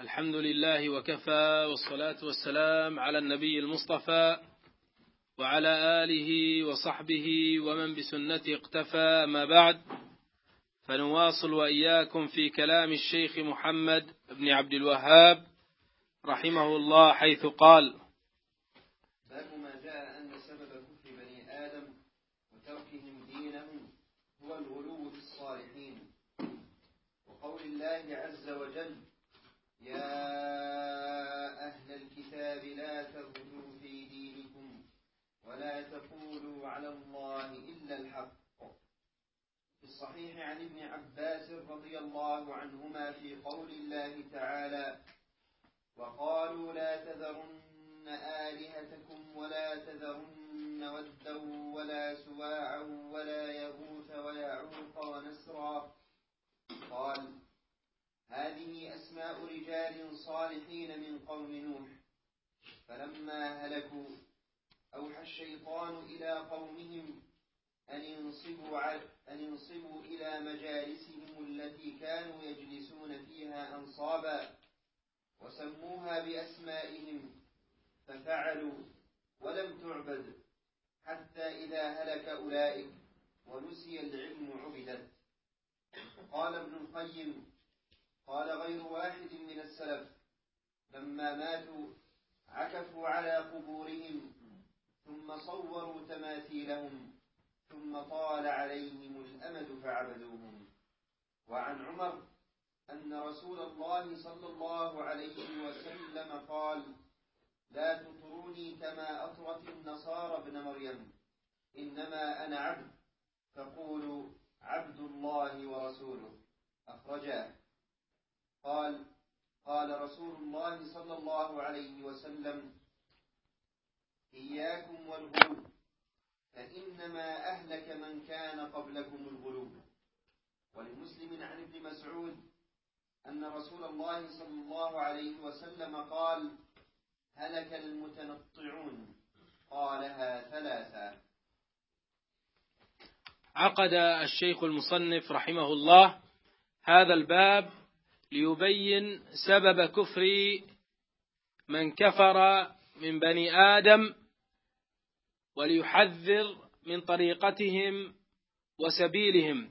الحمد لله وكفى، والصلاة والسلام على النبي المصطفى وعلى آله وصحبه ومن بسنته اقتفى. ما بعد، فنواصل وإياكم في كلام الشيخ محمد بن عبد الوهاب رحمه الله، حيث قال: باب ما جاء أن سبب كفر بني آدم وتركهم دينهم هو الغلو في الصالحين، وقول الله عز وجل: يا أهل الكتاب لا تغلوا في دينكم ولا تقولوا على الله إلا الحق. في الصحيح عن ابن عباس رضي الله عنهما في قول الله تعالى: وقالوا لا تذرن آلهتكم ولا تذرن ودا ولا سواعا ولا يغوث ويعوق ونسرا. قال: هذه أسماء رجال صالحين من قوم نوح، فلما هلكوا أوحى الشيطان إلى قومهم أن ينصبوا إلى مجالسهم التي كانوا يجلسون فيها أنصابا، وسموها بأسمائهم، ففعلوا ولم تعبد، حتى إذا هلك أولئك ونسي العلم عبدت. قال ابن القيم: قال غير واحد من السلف: لما ماتوا عكفوا على قبورهم، ثم صوروا تماثيلهم، ثم طال عليهم الأمد فعبدوهم. وعن عمر أن رسول الله صلى الله عليه وسلم قال: لا تطروني كما أطرت النصارى ابن مريم، إنما أنا عبد، فقولوا عبد الله ورسوله. أخرجاه. قال رسول الله صلى الله عليه وسلم: إياكم والغلو، فإنما أهلك من كان قبلكم الغلو. ولمسلم عن ابن مسعود أن رسول الله صلى الله عليه وسلم قال: هلك المتنطعون. قالها ثلاثا. عقد الشيخ المصنف رحمه الله هذا الباب ليبين سبب كفر من كفر من بني آدم، وليحذر من طريقتهم وسبيلهم.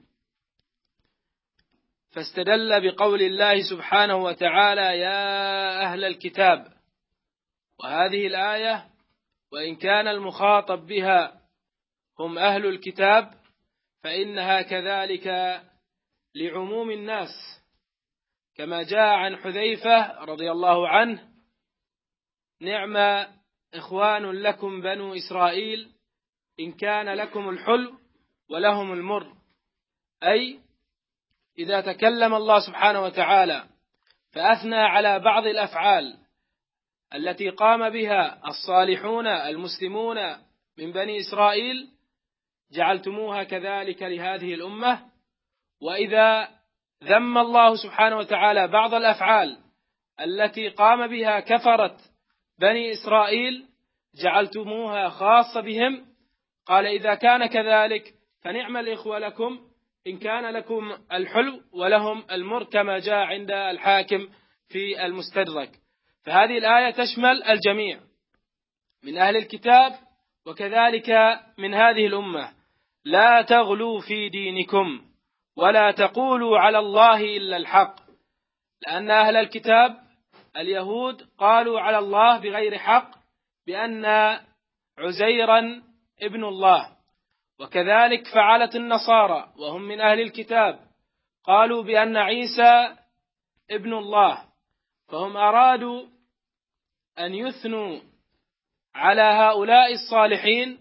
فاستدل بقول الله سبحانه وتعالى: يا أهل الكتاب. وهذه الآية وإن كان المخاطب بها هم أهل الكتاب، فإنها كذلك لعموم الناس، كما جاء عن حذيفة رضي الله عنه: نعم إخوان لكم بنو إسرائيل، إن كان لكم الحلو ولهم المر. أي إذا تكلم الله سبحانه وتعالى فأثنى على بعض الأفعال التي قام بها الصالحون المسلمون من بني إسرائيل، جعلتموها كذلك لهذه الأمة. وإذا ذم الله سبحانه وتعالى بعض الأفعال التي قام بها كفرة بني إسرائيل، جعلتموها خاصة بهم. قال: إذا كان كذلك فنعم الإخوة لكم، إن كان لكم الحلو ولهم المر، كما جاء عند الحاكم في المستدرك. فهذه الآية تشمل الجميع من أهل الكتاب وكذلك من هذه الأمة. لا تغلوا في دينكم ولا تقولوا على الله إلا الحق، لأن أهل الكتاب اليهود قالوا على الله بغير حق بأن عزيرا ابن الله، وكذلك فعلت النصارى وهم من أهل الكتاب، قالوا بأن عيسى ابن الله. فهم أرادوا أن يثنوا على هؤلاء الصالحين،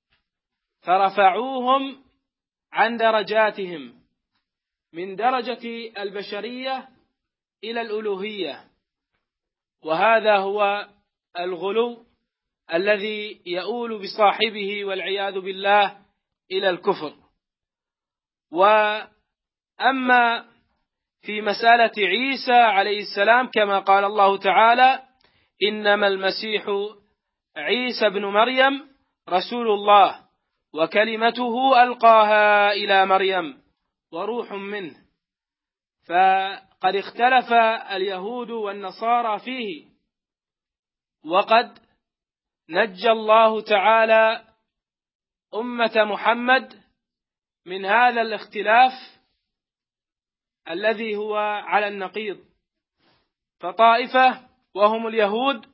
فرفعوهم عن درجاتهم من درجة البشرية إلى الألوهية، وهذا هو الغلو الذي يؤول بصاحبه والعياذ بالله إلى الكفر. وأما في مسألة عيسى عليه السلام، كما قال الله تعالى: إنما المسيح عيسى بن مريم رسول الله وكلمته ألقاها إلى مريم وروح منه. فقد اختلف اليهود والنصارى فيه، وقد نجى الله تعالى أمة محمد من هذا الاختلاف الذي هو على النقيض. فطائفة وهم اليهود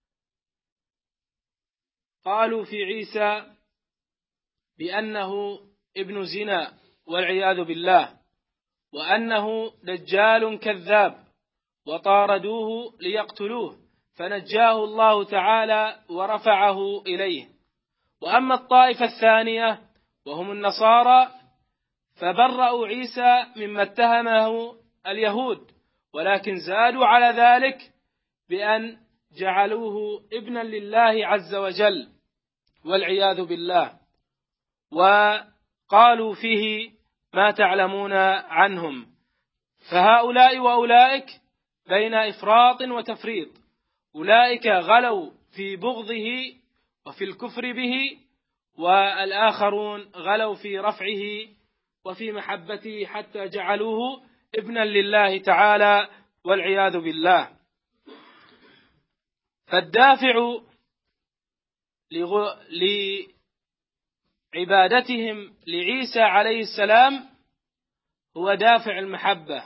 قالوا في عيسى بأنه ابن زنا والعياذ بالله، وأنه دجال كذاب، وطاردوه ليقتلوه، فنجاه الله تعالى ورفعه إليه. وأما الطائفة الثانية وهم النصارى فبرأوا عيسى مما اتهمه اليهود، ولكن زادوا على ذلك بأن جعلوه ابنا لله عز وجل والعياذ بالله، وقالوا فيه ما تعلمون عنهم. فهؤلاء وأولئك بين إفراط وتفريط، أولئك غلوا في بغضه وفي الكفر به، والآخرون غلوا في رفعه وفي محبته حتى جعلوه ابنا لله تعالى والعياذ بالله. فالدافع لعبادتهم لعيسى عليه السلام هو دافع المحبة،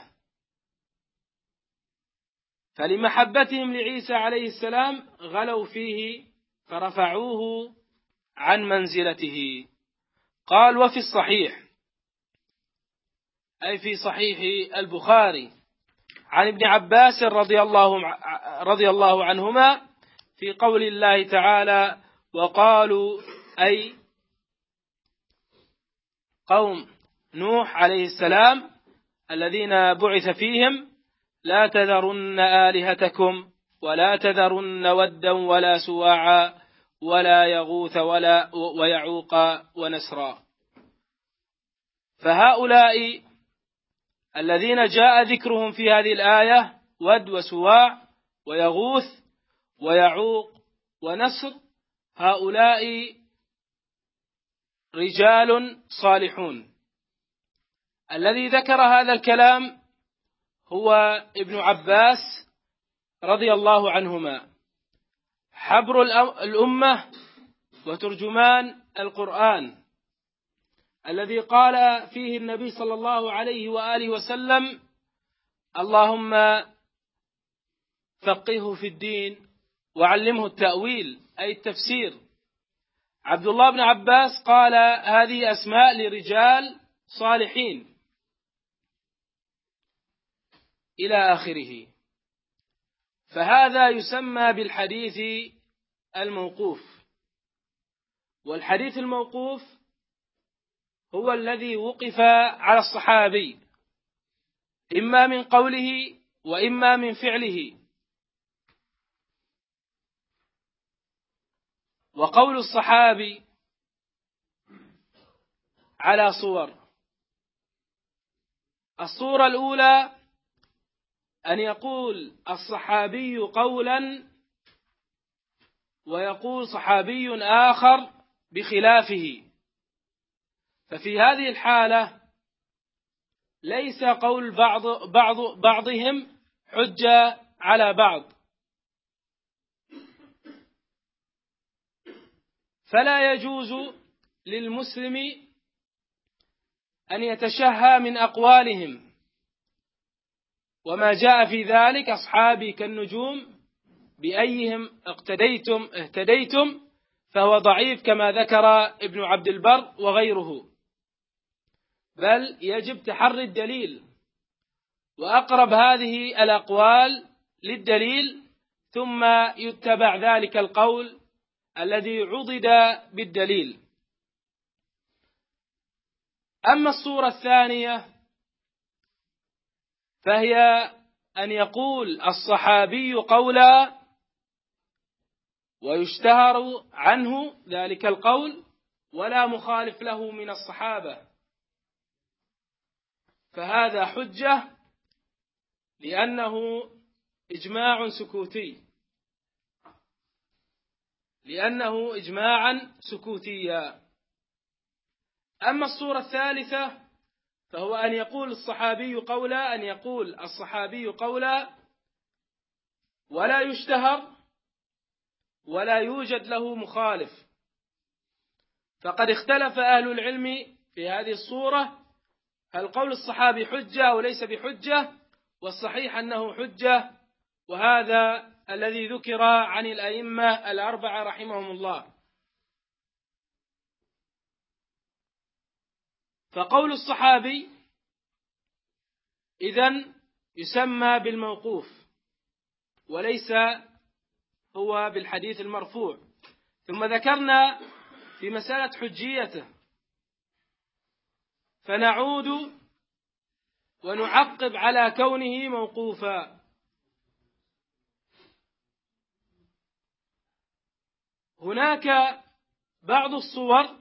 فلمحبتهم لعيسى عليه السلام غلوا فيه فرفعوه عن منزلته. قال: وفي الصحيح، أي في صحيح البخاري، عن ابن عباس رضي الله عنهما في قول الله تعالى: وقالوا، أي قوم نوح عليه السلام الذين بعث فيهم: لا تذرن آلهتكم ولا تذرن ودا ولا سواعا ولا يغوث ويعوق ونسرا. فهؤلاء الذين جاء ذكرهم في هذه الآية، ود وسواع ويغوث ويعوق ونسر، هؤلاء رجال صالحون. الذي ذكر هذا الكلام هو ابن عباس رضي الله عنهما، حبر الأمة وترجمان القرآن، الذي قال فيه النبي صلى الله عليه وآله وسلم: اللهم فقهه في الدين وعلمه التأويل، أي التفسير. عبد الله بن عباس قال: هذه أسماء لرجال صالحين، إلى آخره. فهذا يسمى بالحديث الموقوف. والحديث الموقوف هو الذي وقف على الصحابي، إما من قوله وإما من فعله. وقول الصحابي على صور: الصورة الأولى أن يقول الصحابي قولا ويقول صحابي آخر بخلافه، ففي هذه الحالة ليس قول بعضهم حجة على بعض، فلا يجوز للمسلم أن يتشهى من أقوالهم، وما جاء في ذلك: أصحابي كالنجوم بأيهم اهتديتم، فهو ضعيف كما ذكر ابن عبد البر وغيره. بل يجب تحري الدليل وأقرب هذه الأقوال للدليل، ثم يتبع ذلك القول الذي عضد بالدليل. أما الصورة الثانية فهي أن يقول الصحابي قولا ويشتهر عنه ذلك القول ولا مخالف له من الصحابة، فهذا حجة لأنه إجماع إجماعا سكوتيا. أما الصورة الثالثة فهو أن يقول الصحابي قولا ولا يشتهر ولا يوجد له مخالف. فقد اختلف أهل العلم في هذه الصورة، هل قول الصحابي حجة أو ليس بحجة؟ والصحيح أنه حجة، وهذا الذي ذكر عن الأئمة الأربعة رحمهم الله. فقول الصحابي إذن يسمى بالموقوف وليس هو بالحديث المرفوع. ثم ذكرنا في مسألة حجيته، فنعود ونعقب على كونه موقوفا. هناك بعض الصور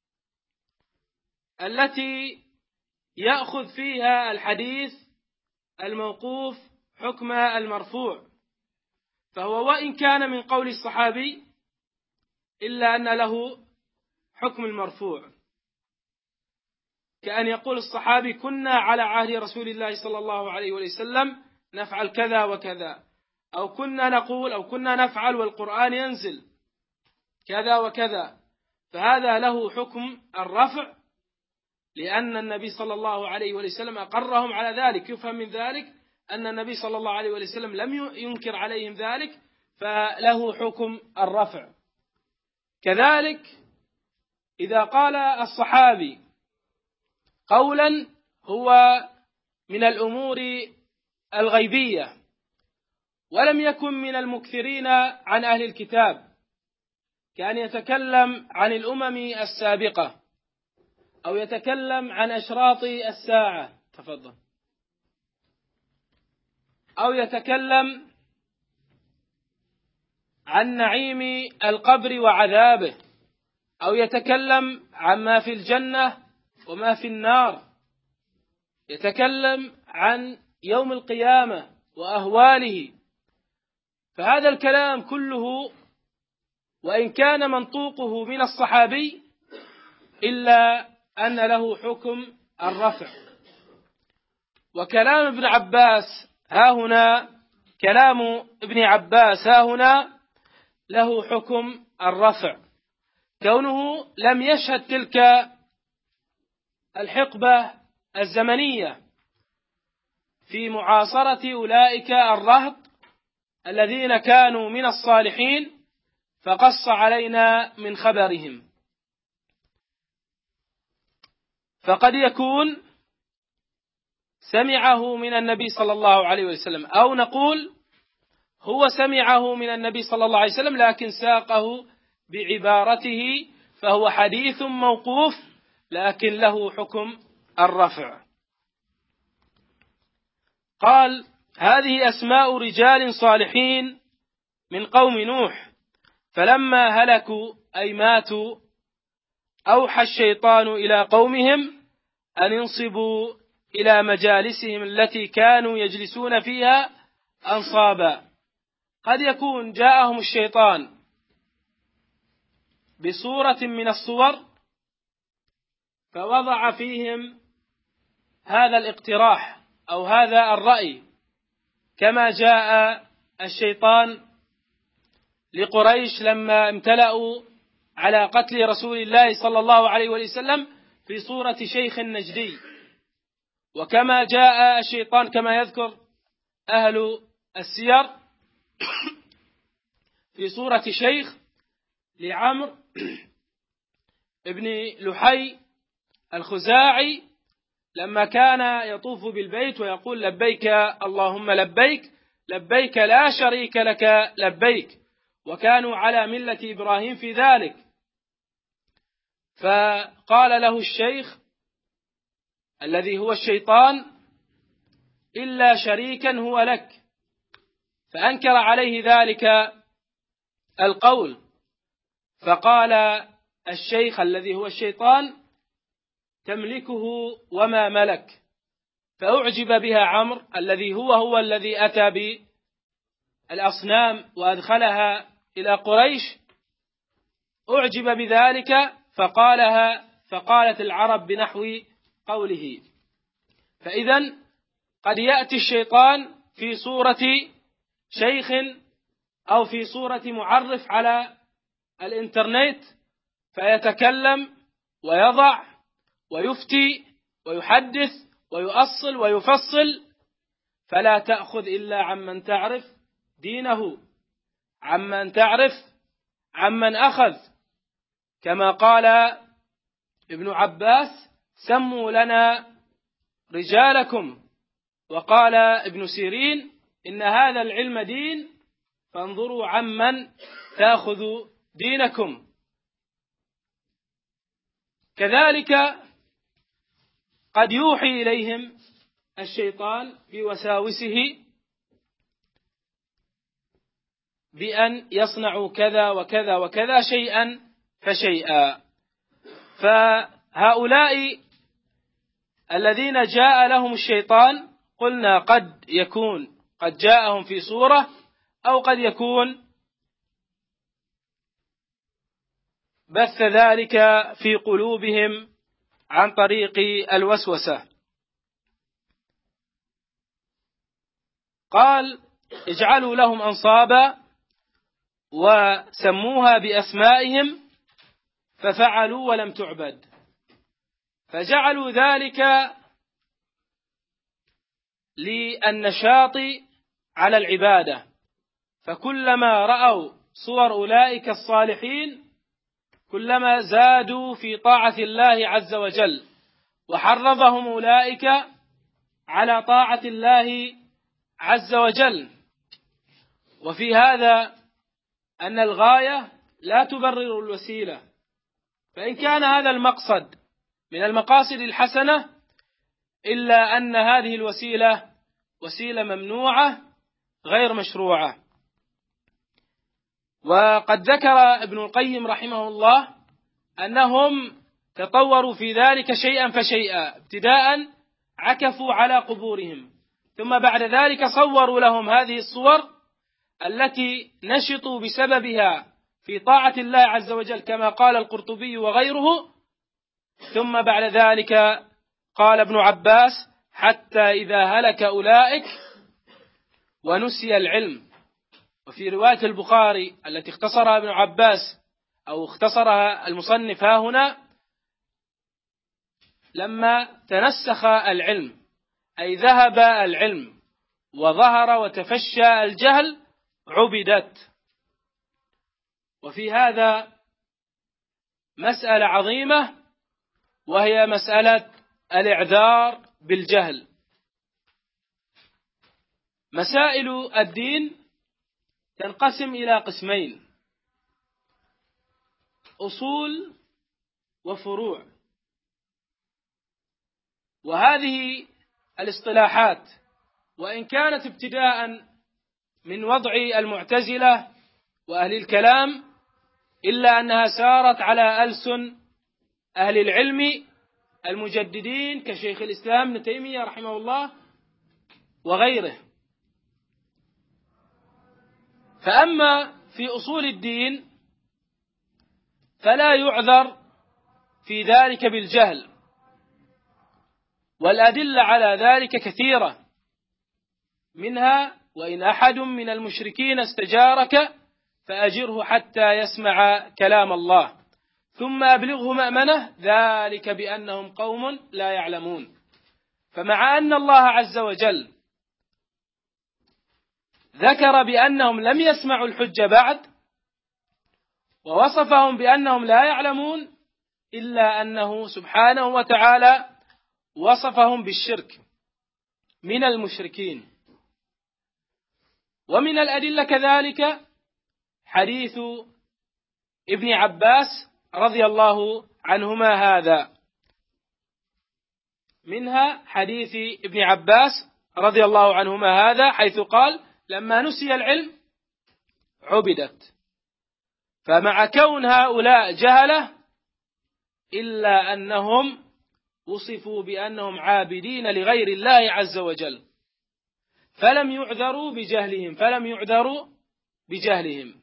التي يأخذ فيها الحديث الموقوف حكم المرفوع، فهو وإن كان من قول الصحابي إلا أن له حكم المرفوع، كأن يقول الصحابي كنا على عهد رسول الله صلى الله عليه وسلم نفعل كذا وكذا، أو كنا نقول أو كنا نفعل والقرآن ينزل كذا وكذا، فهذا له حكم الرفع لأن النبي صلى الله عليه وسلم أقرهم على ذلك. يفهم من ذلك أن النبي صلى الله عليه وسلم لم ينكر عليهم ذلك، فله حكم الرفع. كذلك إذا قال الصحابي قولا هو من الأمور الغيبية ولم يكن من المكثرين عن أهل الكتاب، كأن يتكلم عن الأمم السابقة أو يتكلم عن أشراط الساعة، تفضل، أو يتكلم عن نعيم القبر وعذابه، أو يتكلم عما في الجنة وما في النار، يتكلم عن يوم القيامة وأهواله، فهذا الكلام كله وإن كان منطوقه من الصحابي إلا أن له حكم الرفع. وكلام ابن عباس ها هنا له حكم الرفع، كونه لم يشهد تلك الحقبة الزمنية في معاصرة أولئك الرهط الذين كانوا من الصالحين فقص علينا من خبرهم. فقد يكون سمعه من النبي صلى الله عليه وسلم، أو نقول هو سمعه من النبي صلى الله عليه وسلم لكن ساقه بعبارته، فهو حديث موقوف لكن له حكم الرفع. قال هذه أسماء رجال صالحين من قوم نوح، فلما هلكوا أي ماتوا أوحى الشيطان إلى قومهم أن ينصبوا إلى مجالسهم التي كانوا يجلسون فيها أنصابا. قد يكون جاءهم الشيطان بصورة من الصور فوضع فيهم هذا الاقتراح أو هذا الرأي، كما جاء الشيطان لقريش لما امتلأوا على قتل رسول الله صلى الله عليه وسلم في صورة شيخ نجدي، وكما جاء الشيطان كما يذكر أهل السير في صورة شيخ لعمرو ابن لحي الخزاعي لما كان يطوف بالبيت ويقول لبيك اللهم لبيك لبيك لا شريك لك لبيك، وكانوا على ملة إبراهيم في ذلك. فقال له الشيخ الذي هو الشيطان إلا شريكا هو لك، فأنكر عليه ذلك القول، فقال الشيخ الذي هو الشيطان تملكه وما ملك، فأعجب بها عمرو الذي هو الذي أتى بالأصنام وأدخلها إلى قريش، أعجب بذلك فقالت العرب بنحو قوله. فإذا قد يأتي الشيطان في صورة شيخ أو في صورة معرف على الإنترنت، فيتكلم ويضع ويفتي ويحدث ويؤصل ويفصل، فلا تأخذ إلا عمن تعرف دينه، عمن تعرف عمن أخذ، كما قال ابن عباس: سموا لنا رجالكم. وقال ابن سيرين: إن هذا العلم دين، فانظروا عمن تأخذوا دينكم. كذلك قد يوحي إليهم الشيطان بوساوسه بأن يصنعوا كذا وكذا وكذا شيئا فشيئا. فهؤلاء الذين جاء لهم الشيطان قلنا قد يكون قد جاءهم في صورة، أو قد يكون بث ذلك في قلوبهم عن طريق الوسوسة. قال: اجعلوا لهم أنصابا وسموها بأسمائهم ففعلوا ولم تعبد، فجعلوا ذلك للنشاط على العبادة، فكلما رأوا صور أولئك الصالحين كلما زادوا في طاعة الله عز وجل، وحرضهم أولئك على طاعة الله عز وجل. وفي هذا أن الغاية لا تبرر الوسيلة، فإن كان هذا المقصد من المقاصد الحسنة، إلا أن هذه الوسيلة وسيلة ممنوعة غير مشروعة. وقد ذكر ابن القيم رحمه الله أنهم تطوروا في ذلك شيئا فشيئا، ابتداء عكفوا على قبورهم، ثم بعد ذلك صوروا لهم هذه الصور التي نشطوا بسببها في طاعة الله عز وجل، كما قال القرطبي وغيره. ثم بعد ذلك قال ابن عباس: حتى إذا هلك أولئك ونسي العلم. وفي رواية البخاري التي اختصرها ابن عباس أو اختصرها المصنف ها هنا: لما تنسخ العلم، أي ذهب العلم وظهر وتفشى الجهل، عبدت. وفي هذا مسألة عظيمة، وهي مسألة الإعذار بالجهل. مسائل الدين تنقسم إلى قسمين: أصول وفروع. وهذه الاصطلاحات وإن كانت ابتداء من وضع المعتزلة وأهل الكلام، إلا أنها سارت على ألسن أهل العلم المجددين كشيخ الإسلام ابن تيمية رحمه الله وغيره. فأما في أصول الدين فلا يعذر في ذلك بالجهل، والأدلة على ذلك كثيرة، منها: وإن أحد من المشركين استجارك فأجره حتى يسمع كلام الله ثم أبلغه مأمنه ذلك بأنهم قوم لا يعلمون. فمع أن الله عز وجل ذكر بأنهم لم يسمعوا الحجة بعد ووصفهم بأنهم لا يعلمون، إلا أنه سبحانه وتعالى وصفهم بالشرك من المشركين. ومن الأدلة كذلك حديث ابن عباس رضي الله عنهما هذا، منها حديث ابن عباس رضي الله عنهما هذا حيث قال: لما نسي العلم عبدت. فمع كون هؤلاء جهلة إلا أنهم وصفوا بأنهم عابدين لغير الله عز وجل، فلم يعذروا بجهلهم.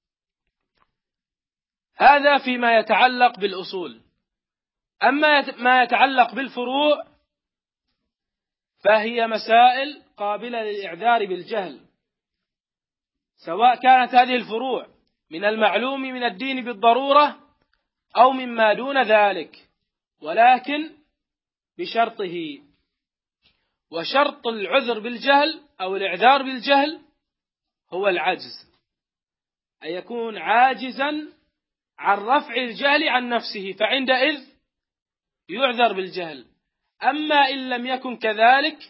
هذا فيما يتعلق بالأصول. أما ما يتعلق بالفروع فهي مسائل قابلة للإعذار بالجهل، سواء كانت هذه الفروع من المعلوم من الدين بالضرورة أو مما دون ذلك، ولكن بشرطه. وشرط العذر بالجهل أو الإعذار بالجهل هو العجز، أن يكون عاجزا عن رفع الجهل عن نفسه، فعندئذ يعذر بالجهل. أما إن لم يكن كذلك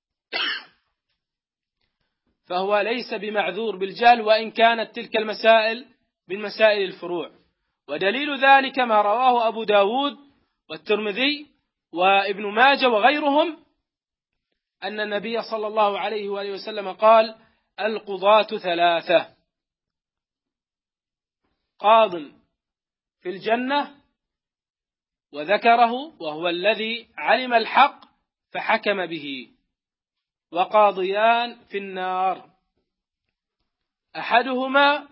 فهو ليس بمعذور بالجهل، وإن كانت تلك المسائل من مسائل الفروع. ودليل ذلك ما رواه أبو داود والترمذي وابن ماجه وغيرهم أن النبي صلى الله عليه وآله وسلم قال: القضاة ثلاثة: قاض في الجنة وذكره وهو الذي علم الحق فحكم به، وقاضيان في النار، أحدهما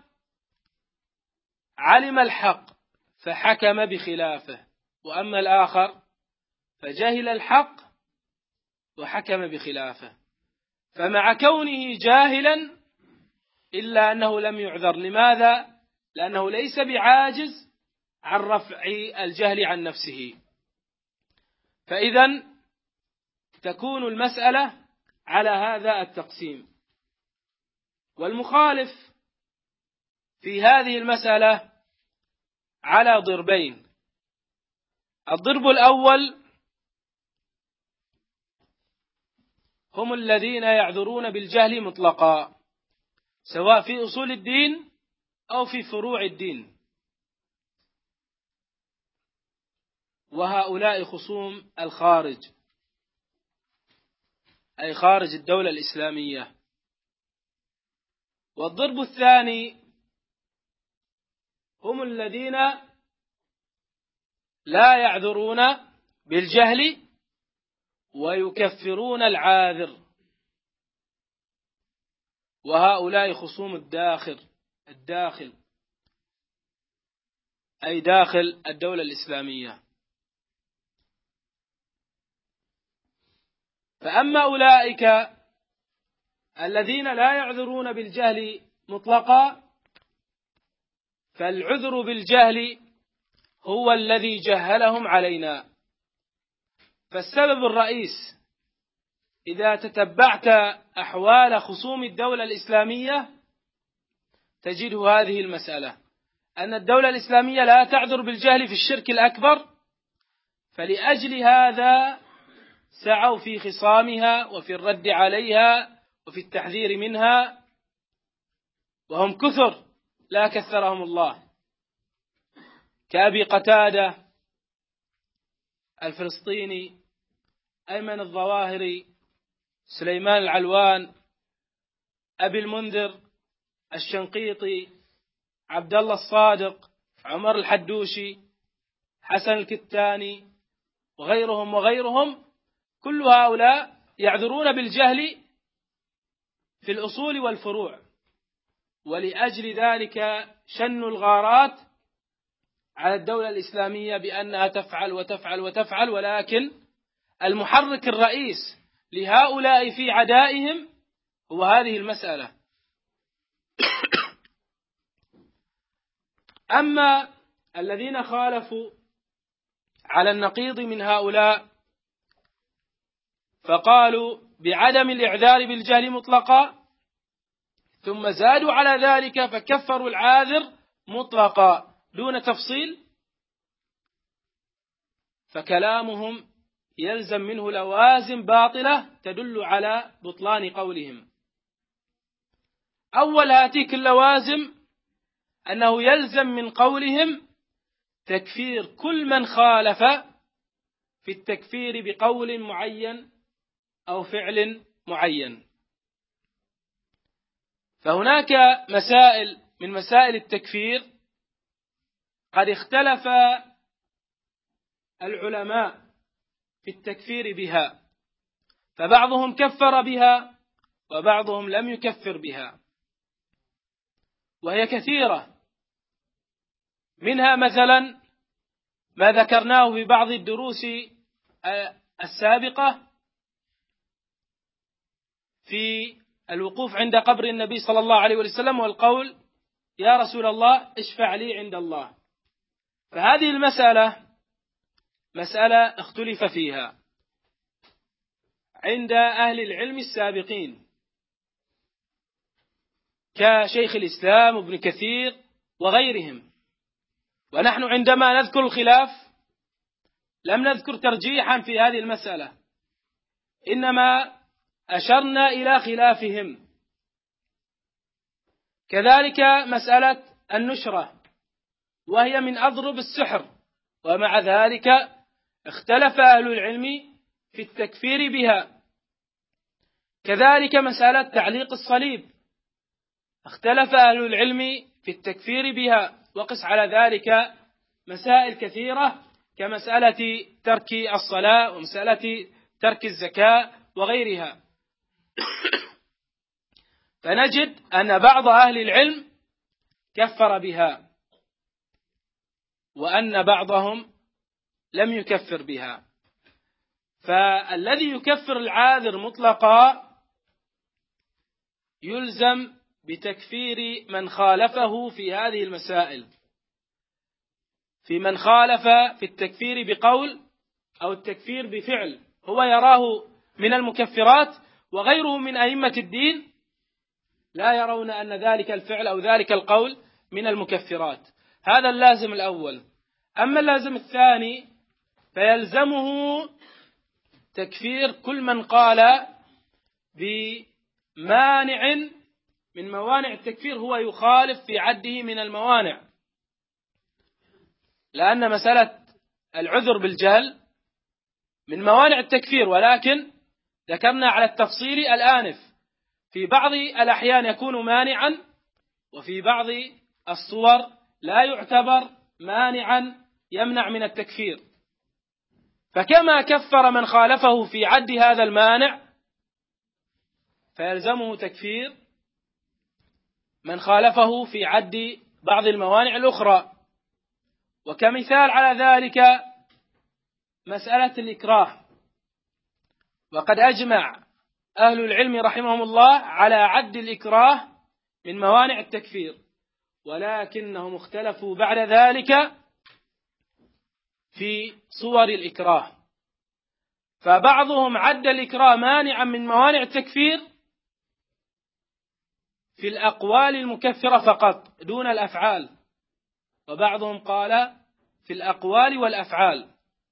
علم الحق فحكم بخلافه، وأما الآخر فجهل الحق وحكم بخلافه. فمع كونه جاهلا إلا أنه لم يعذر. لماذا؟ لأنه ليس بعاجز عن رفع الجهل عن نفسه. فإذا تكون المسألة على هذا التقسيم. والمخالف في هذه المسألة على ضربين: الضرب الأول هم الذين يعذرون بالجهل مطلقا، سواء في أصول الدين أو في فروع الدين، وهؤلاء خصوم الخارج، أي خارج الدولة الإسلامية. والضرب الثاني هم الذين لا يعذرون بالجهل ويكفرون العاذر، وهؤلاء خصوم الداخل أي داخل الدولة الإسلامية. فأما أولئك الذين لا يعذرون بالجهل مطلقا، فالعذر بالجهل هو الذي جهلهم علينا. فالسبب الرئيس إذا تتبعت أحوال خصوم الدولة الإسلامية تجد هذه المسألة، أن الدولة الإسلامية لا تعذر بالجهل في الشرك الأكبر، فلأجل هذا سعوا في خصامها وفي الرد عليها وفي التحذير منها، وهم كثر لا كثرهم الله، كأبي قتادة الفلسطيني، أيمن الظواهري، سليمان العلوان، أبي المنذر الشنقيطي، عبد الله الصادق، عمر الحدوشي، حسن الكتاني، وغيرهم كل هؤلاء يعذرون بالجهل في الأصول والفروع، ولأجل ذلك شنوا الغارات على الدولة الإسلامية بأنها تفعل وتفعل وتفعل، ولكن المحرك الرئيس لهؤلاء في عدائهم هو هذه المسألة. أما الذين خالفوا على النقيض من هؤلاء فقالوا بعدم الإعذار بالجهل مطلقا، ثم زادوا على ذلك فكفروا العاذر مطلقا دون تفصيل، فكلامهم يلزم منه لوازم باطلة تدل على بطلان قولهم. أول هاتيك اللوازم أنه يلزم من قولهم تكفير كل من خالف في التكفير بقول معين أو فعل معين. فهناك مسائل من مسائل التكفير قد اختلف العلماء في التكفير بها، فبعضهم كفر بها وبعضهم لم يكفر بها، وهي كثيرة. منها مثلا ما ذكرناه في بعض الدروس السابقة في الوقوف عند قبر النبي صلى الله عليه وسلم والقول يا رسول الله اشفع لي عند الله. فهذه المسألة مسألة اختلف فيها عند أهل العلم السابقين كشيخ الإسلام ابن كثير وغيرهم، ونحن عندما نذكر الخلاف لم نذكر ترجيحا في هذه المسألة، إنما أشرنا إلى خلافهم. كذلك مسألة النشرة وهي من أضرب السحر، ومع ذلك اختلف أهل العلم في التكفير بها. كذلك مسألة تعليق الصليب اختلف أهل العلم في التكفير بها، وقس على ذلك مسائل كثيرة كمسألة ترك الصلاة ومسألة ترك الزكاة وغيرها. فنجد أن بعض أهل العلم كفر بها وأن بعضهم لم يكفر بها. فالذي يكفر العاذر مطلقا يلزم بتكفير من خالفه في هذه المسائل، في من خالف في التكفير بقول أو التكفير بفعل هو يراه من المكفرات، وغيره من أئمة الدين لا يرون أن ذلك الفعل أو ذلك القول من المكفرات. هذا اللازم الأول. أما اللازم الثاني فيلزمه تكفير كل من قال بمانع من موانع التكفير هو يخالف في عده من الموانع، لأن مسألة العذر بالجهل من موانع التكفير، ولكن ذكرنا على التفصيل الآنف في بعض الأحيان يكون مانعا، وفي بعض الصور لا يعتبر مانعا يمنع من التكفير. فكما كفر من خالفه في عد هذا المانع فيلزمه تكفير من خالفه في عد بعض الموانع الأخرى. وكمثال على ذلك مسألة الإكراه، وقد أجمع أهل العلم رحمهم الله على عد الإكراه من موانع التكفير، ولكنهم اختلفوا بعد ذلك في صور الإكراه. فبعضهم عد الإكراه مانعا من موانع التكفير في الأقوال المكفرة فقط دون الأفعال، وبعضهم قال في الأقوال والأفعال.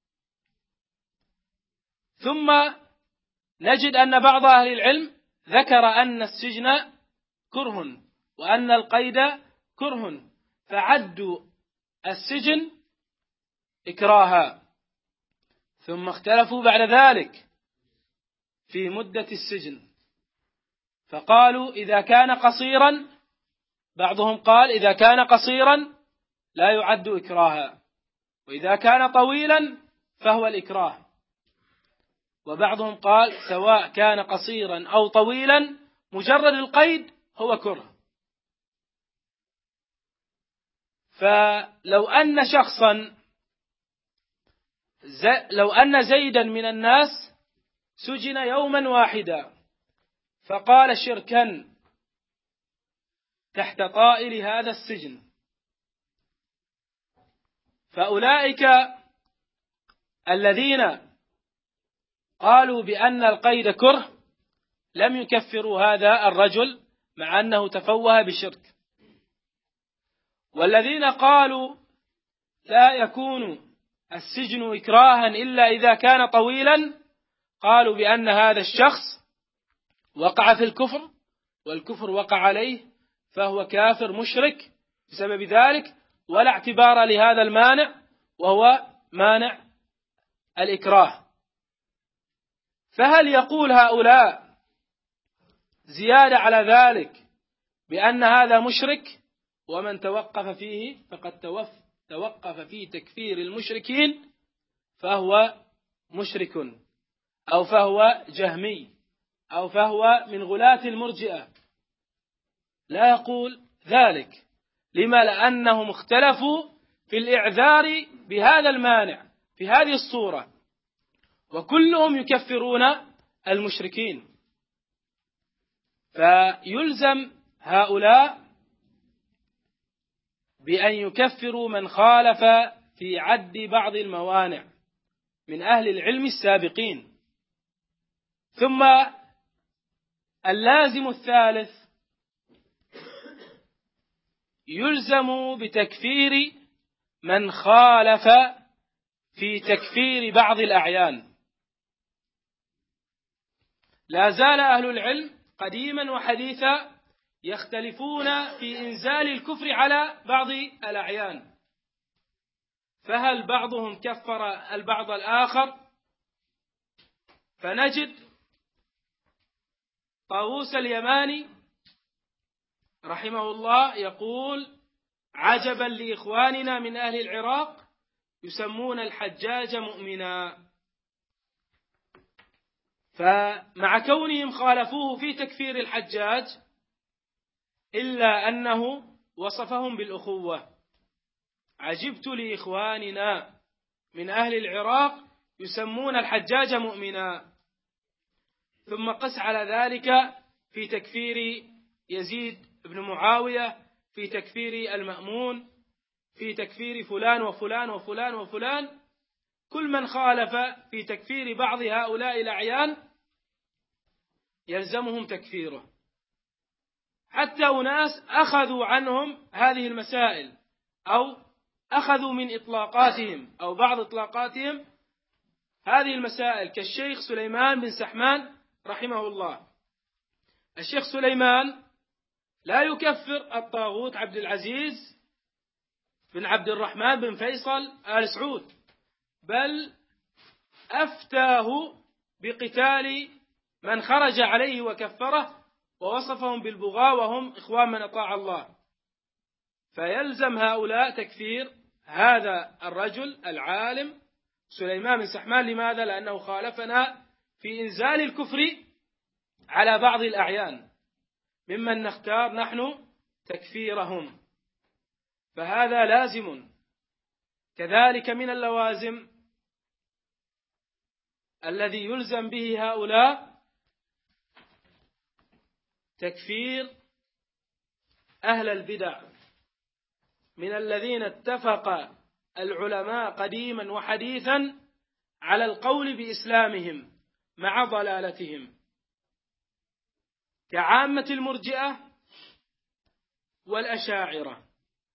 ثم نجد أن بعض أهل العلم ذكر أن السجن كره وأن القيد كره، فعدوا السجن إكراها. ثم اختلفوا بعد ذلك في مدة السجن، فقالوا إذا كان قصيرا، بعضهم قال إذا كان قصيرا لا يعد إكراها، وإذا كان طويلا فهو الإكراه. وبعضهم قال سواء كان قصيرا أو طويلا مجرد القيد هو كره. فلو أن شخصا لو أن زيدا من الناس سجن يوما واحدا فقال شركا تحت طائل هذا السجن، فأولئك الذين قالوا بأن القيد كره لم يكفروا هذا الرجل مع أنه تفوه بشرك. والذين قالوا لا يكون السجن إكراها إلا إذا كان طويلا قالوا بأن هذا الشخص وقع في الكفر والكفر وقع عليه فهو كافر مشرك بسبب ذلك، ولا اعتبار لهذا المانع وهو مانع الإكراه. فهل يقول هؤلاء زيادة على ذلك بأن هذا مشرك، ومن توقف فيه فقد توقف في تكفير المشركين فهو مشرك، أو فهو جهمي، أو فهو من غلاة المرجئة؟ لا يقول ذلك. لما؟ لأنهم اختلفوا في الإعذار بهذا المانع في هذه الصورة، وكلهم يكفرون المشركين. فيلزم هؤلاء بأن يكفروا من خالف في عد بعض الموانع من أهل العلم السابقين. ثم اللازم الثالث يلزم بتكفير من خالف في تكفير بعض الأعيان. لا زال أهل العلم قديما وحديثا يختلفون في إنزال الكفر على بعض الأعيان، فهل بعضهم كفر البعض الآخر؟ فنجد طاووس اليماني رحمه الله يقول: عجبا لإخواننا من أهل العراق يسمون الحجاج مؤمنا. فمع كونهم خالفوه في تكفير الحجاج إلا أنه وصفهم بالأخوة. عجبت لإخواننا من أهل العراق يسمون الحجاج مؤمنا. ثم قس على ذلك في تكفير يزيد بن معاوية، في تكفير المأمون، في تكفير فلان وفلان وفلان وفلان. كل من خالف في تكفير بعض هؤلاء الأعيان يلزمهم تكفيره. حتى أناس أخذوا عنهم هذه المسائل أو أخذوا من إطلاقاتهم أو بعض إطلاقاتهم هذه المسائل، كالشيخ سليمان بن سحمان رحمه الله. الشيخ سليمان لا يكفر الطاغوت عبد العزيز بن عبد الرحمن بن فيصل آل سعود، بل أفتاه بقتال من خرج عليه وكفره ووصفهم بالبغاة وهم إخوان من أطاع الله. فيلزم هؤلاء تكفير هذا الرجل العالم سليمان بن سحمان. لماذا؟ لأنه خالفنا في إنزال الكفر على بعض الأعيان ممن نختار نحن تكفيرهم، فهذا لازم. كذلك من اللوازم الذي يلزم به هؤلاء تكفير أهل البدع من الذين اتفق العلماء قديما وحديثا على القول بإسلامهم مع ضلالتهم، كعامة المرجئة والأشاعرة.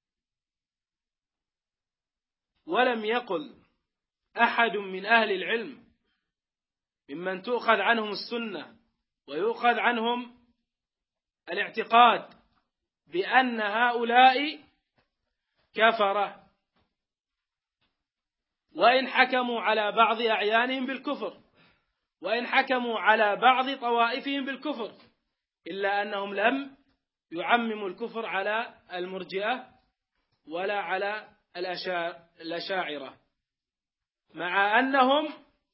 ولم يقل أحد من أهل العلم ممن تؤخذ عنهم السنة ويؤخذ عنهم الاعتقاد بأن هؤلاء كفرة، وإن حكموا على بعض أعيانهم بالكفر، وإن حكموا على بعض طوائفهم بالكفر، إلا أنهم لم يعمموا الكفر على المرجئة ولا على الأشاعرة، مع أنهم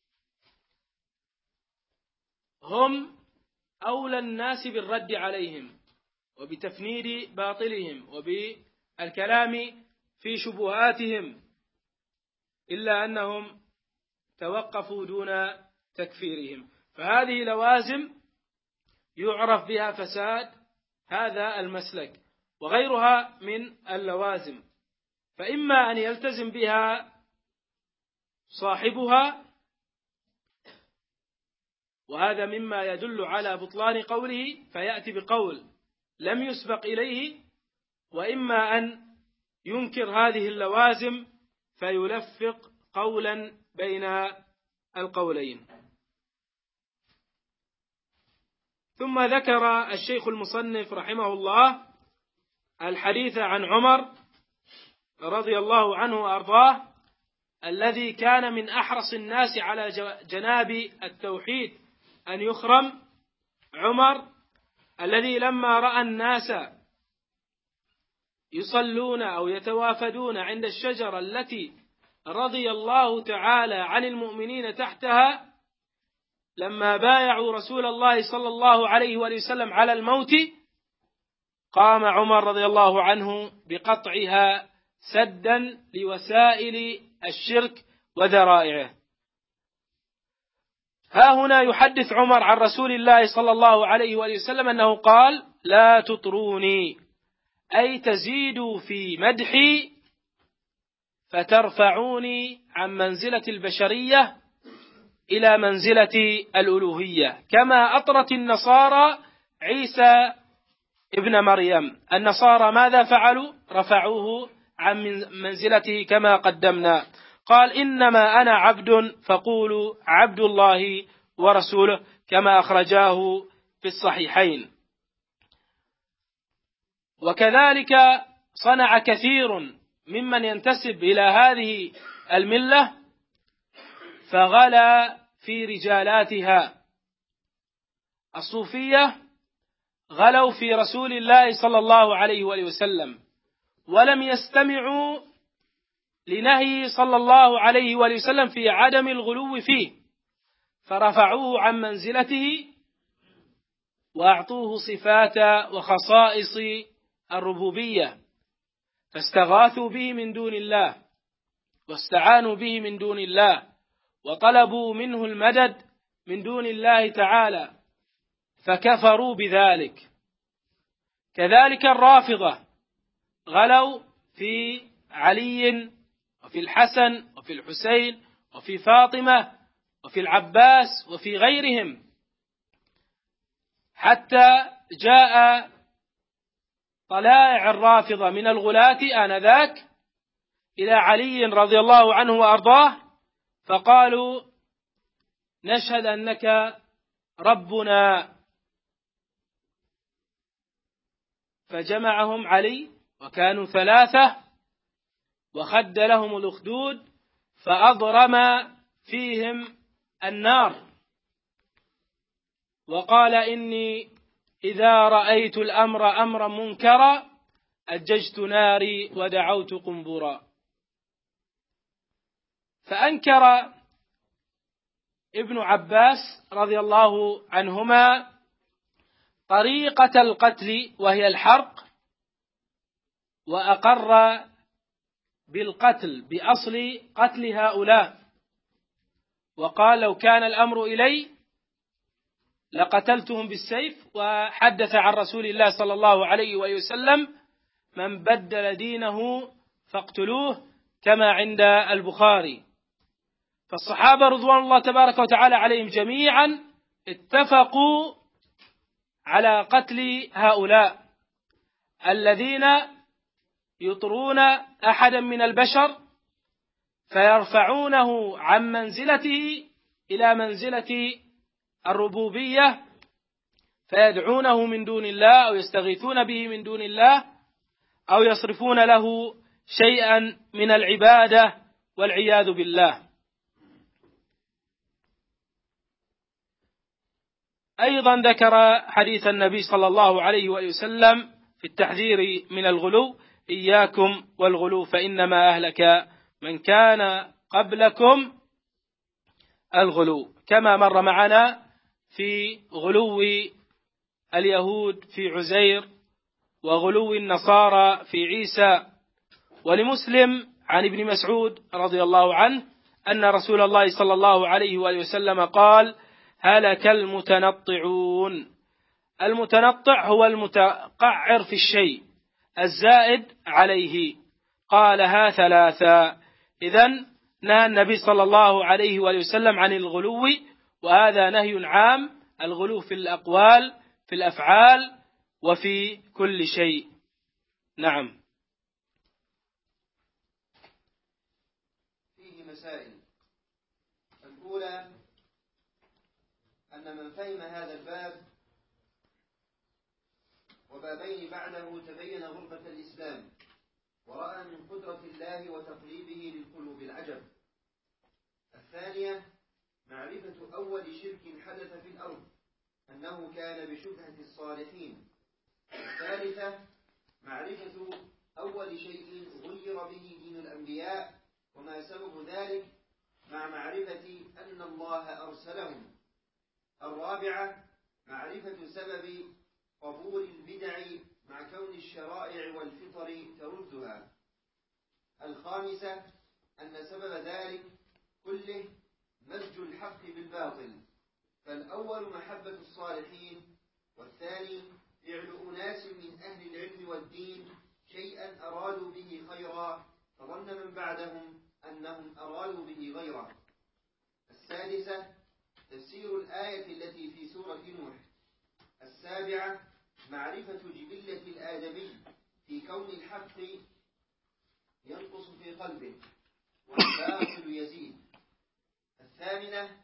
هم أولى الناس بالرد عليهم وبتفنيد باطلهم وبالكلام في شبهاتهم، إلا أنهم توقفوا دون تكفيرهم. فهذه لوازم يعرف بها فساد هذا المسلك وغيرها من اللوازم، فإما أن يلتزم بها صاحبها، وهذا مما يدل على بطلان قوله فيأتي بقول لم يسبق إليه، وإما أن ينكر هذه اللوازم فيلفق قولا بين القولين. ثم ذكر الشيخ المصنف رحمه الله الحديث عن عمر رضي الله عنه وأرضاه، الذي كان من أحرص الناس على جناب التوحيد أن يخرم. عمر الذي لما رأى الناس يصلون أو يتوافدون عند الشجرة التي رضي الله تعالى عن المؤمنين تحتها، لما بايعوا رسول الله صلى الله عليه وسلم على الموت، قام عمر رضي الله عنه بقطعها سدا لوسائل الشرك وذرائعه. ها هنا يحدث عمر عن رسول الله صلى الله عليه وآله وسلم أنه قال: لا تطروني، أي تزيدوا في مدحي فترفعوني عن منزلة البشرية إلى منزلة الألوهية، كما أطرت النصارى عيسى ابن مريم. النصارى ماذا فعلوا؟ رفعوه عن منزلته كما قدمنا. قال: إنما أنا عبد فقولوا عبد الله ورسوله، كما أخرجاه في الصحيحين. وكذلك صنع كثير ممن ينتسب إلى هذه الملة فغلا في رجالاتها. الصوفية غلوا في رسول الله صلى الله عليه وآله وسلم، ولم يستمعوا لنهي صلى الله عليه وآله وسلم في عدم الغلو فيه، فرفعوه عن منزلته وأعطوه صفات وخصائص الربوبية، فاستغاثوا به من دون الله واستعانوا به من دون الله وطلبوا منه المدد من دون الله تعالى، فكفروا بذلك. كذلك الرافضة غلوا في علي وفي الحسن وفي الحسين وفي فاطمة وفي العباس وفي غيرهم، حتى جاء طلائع الرافضة من الغلاة آنذاك إلى علي رضي الله عنه وأرضاه، فقالوا: نشهد أنك ربنا. فجمعهم علي وكانوا 3 وخد لهم الأخدود فأضرم فيهم النار، وقال: إني إذا رأيت الأمر أمرا منكرا أججت ناري ودعوت قنبرا. فأنكر ابن عباس رضي الله عنهما طريقة القتل وهي الحرق، وأقر بالقتل بأصل قتل هؤلاء، وقال: لو كان الأمر إلي لقتلتهم بالسيف. وحدث عن رسول الله صلى الله عليه وآله وسلم: من بدل دينه فاقتلوه، كما عند البخاري. فالصحابة رضوان الله تبارك وتعالى عليهم جميعا اتفقوا على قتل هؤلاء الذين يطرون أحدا من البشر فيرفعونه عن منزلته إلى منزلة الربوبية، فيدعونه من دون الله أو يستغيثون به من دون الله أو يصرفون له شيئا من العبادة والعياذ بالله. أيضا ذكر حديث النبي صلى الله عليه وسلم في التحذير من الغلو: إياكم والغلو فإنما أهلك من كان قبلكم الغلو، كما مر معنا في غلو اليهود في عزير وغلو النصارى في عيسى. ولمسلم عن ابن مسعود رضي الله عنه أن رسول الله صلى الله عليه وآله وسلم قال: هلك المتنطعون. المتنطع هو المتقعر في الشيء الزائد عليه، قالها 3. إذن نهى النبي صلى الله عليه وآله وسلم عن الغلو، وهذا نهي عام: الغلو في الأقوال في الأفعال وفي كل شيء. نعم. فيه مسائل. الأولى أن من فهم هذا الباب وبابين بعده تبين غربة الإسلام، ورأى من قدرة الله وتقليبه للقلوب العجب. الثانية معرفة أول شرك حدث في الأرض أنه كان بشبهة الصالحين. الثالثة معرفة أول شيء غير به دين الأنبياء وما سبب ذلك مع معرفة أن الله أرسلهم. الرابعة معرفة سبب قبول البدع مع كون الشرائع والفطر تردها. الخامسة أن سبب ذلك كله مزج الحق بالباطل فالأول محبة الصالحين، والثاني فعل أناس من أهل العلم والدين شيئا أرادوا به خيرا فظن من بعدهم أنهم أرادوا به غيره. السادسة تفسير الآية التي في سورة نوح. السابعة معرفة جبلة الآدمي في كون الحق ينقص في قلبه والباطل يزيد. الثامنة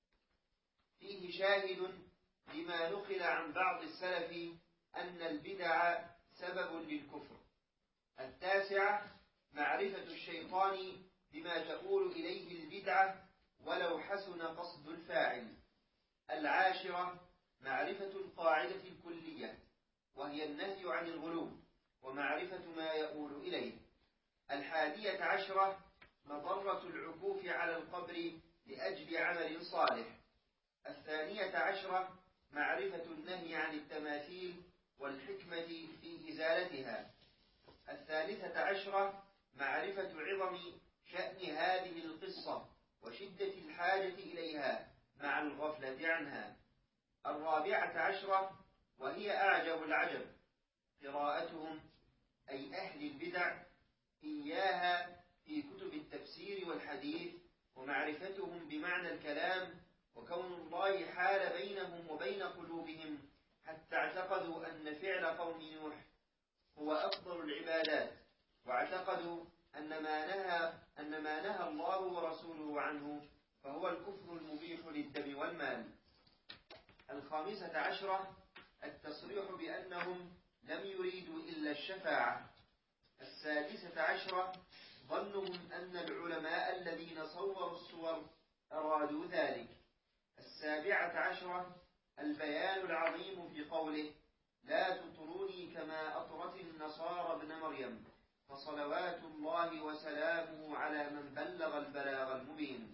فيه شاهد لما نقل عن بعض السلف أن البدع سبب للكفر. التاسعة معرفة الشيطان بما تؤول إليه البدعة ولو حسن قصد الفاعل. العاشرة معرفة القاعدة الكلية وهي النهي عن الغلو ومعرفة ما يؤول إليه. الحادية عشرة مضرة العكوف على القبر لأجل عمل صالح. الثانية عشرة معرفة النهي عن التماثيل والحكمة في إزالتها. الثالثة عشرة معرفة عظم شأن هذه القصة وشدة الحاجة إليها مع الغفلة عنها. الرابعة عشرة وهي أعجب العجب قراءتهم أي أهل البدع إياها في كتب التفسير والحديث ومعرفتهم بمعنى الكلام وكون الله حال بينهم وبين قلوبهم حتى اعتقدوا أن فعل قوم نوح هو أفضل العبادات واعتقدوا أن ما نهى الله ورسوله عنه فهو الكفر المبيح للدم والمال. الخامسة عشرة التصريح بأنهم لم يريدوا إلا الشفاعة. السادسة عشرة ظنهم أن العلماء الذين صوروا الصور أرادوا ذلك. السابعة عشرة البيان العظيم في قوله لا تطروني كما أطرت النصارى ابن مريم فصلوات الله وسلامه على من بلغ البلاغ المبين.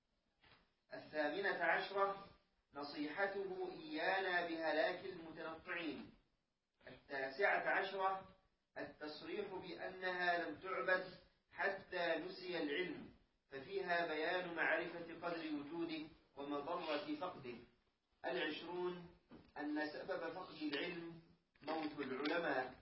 الثامنة عشرة نصيحته إيانا بهلاك المتنطعين. التاسعة عشرة التصريح بأنها لم تعبد حتى نسي العلم ففيها بيان معرفة قدر وجوده ومضرة فقده. العشرون أن سبب فقد العلم موت العلماء.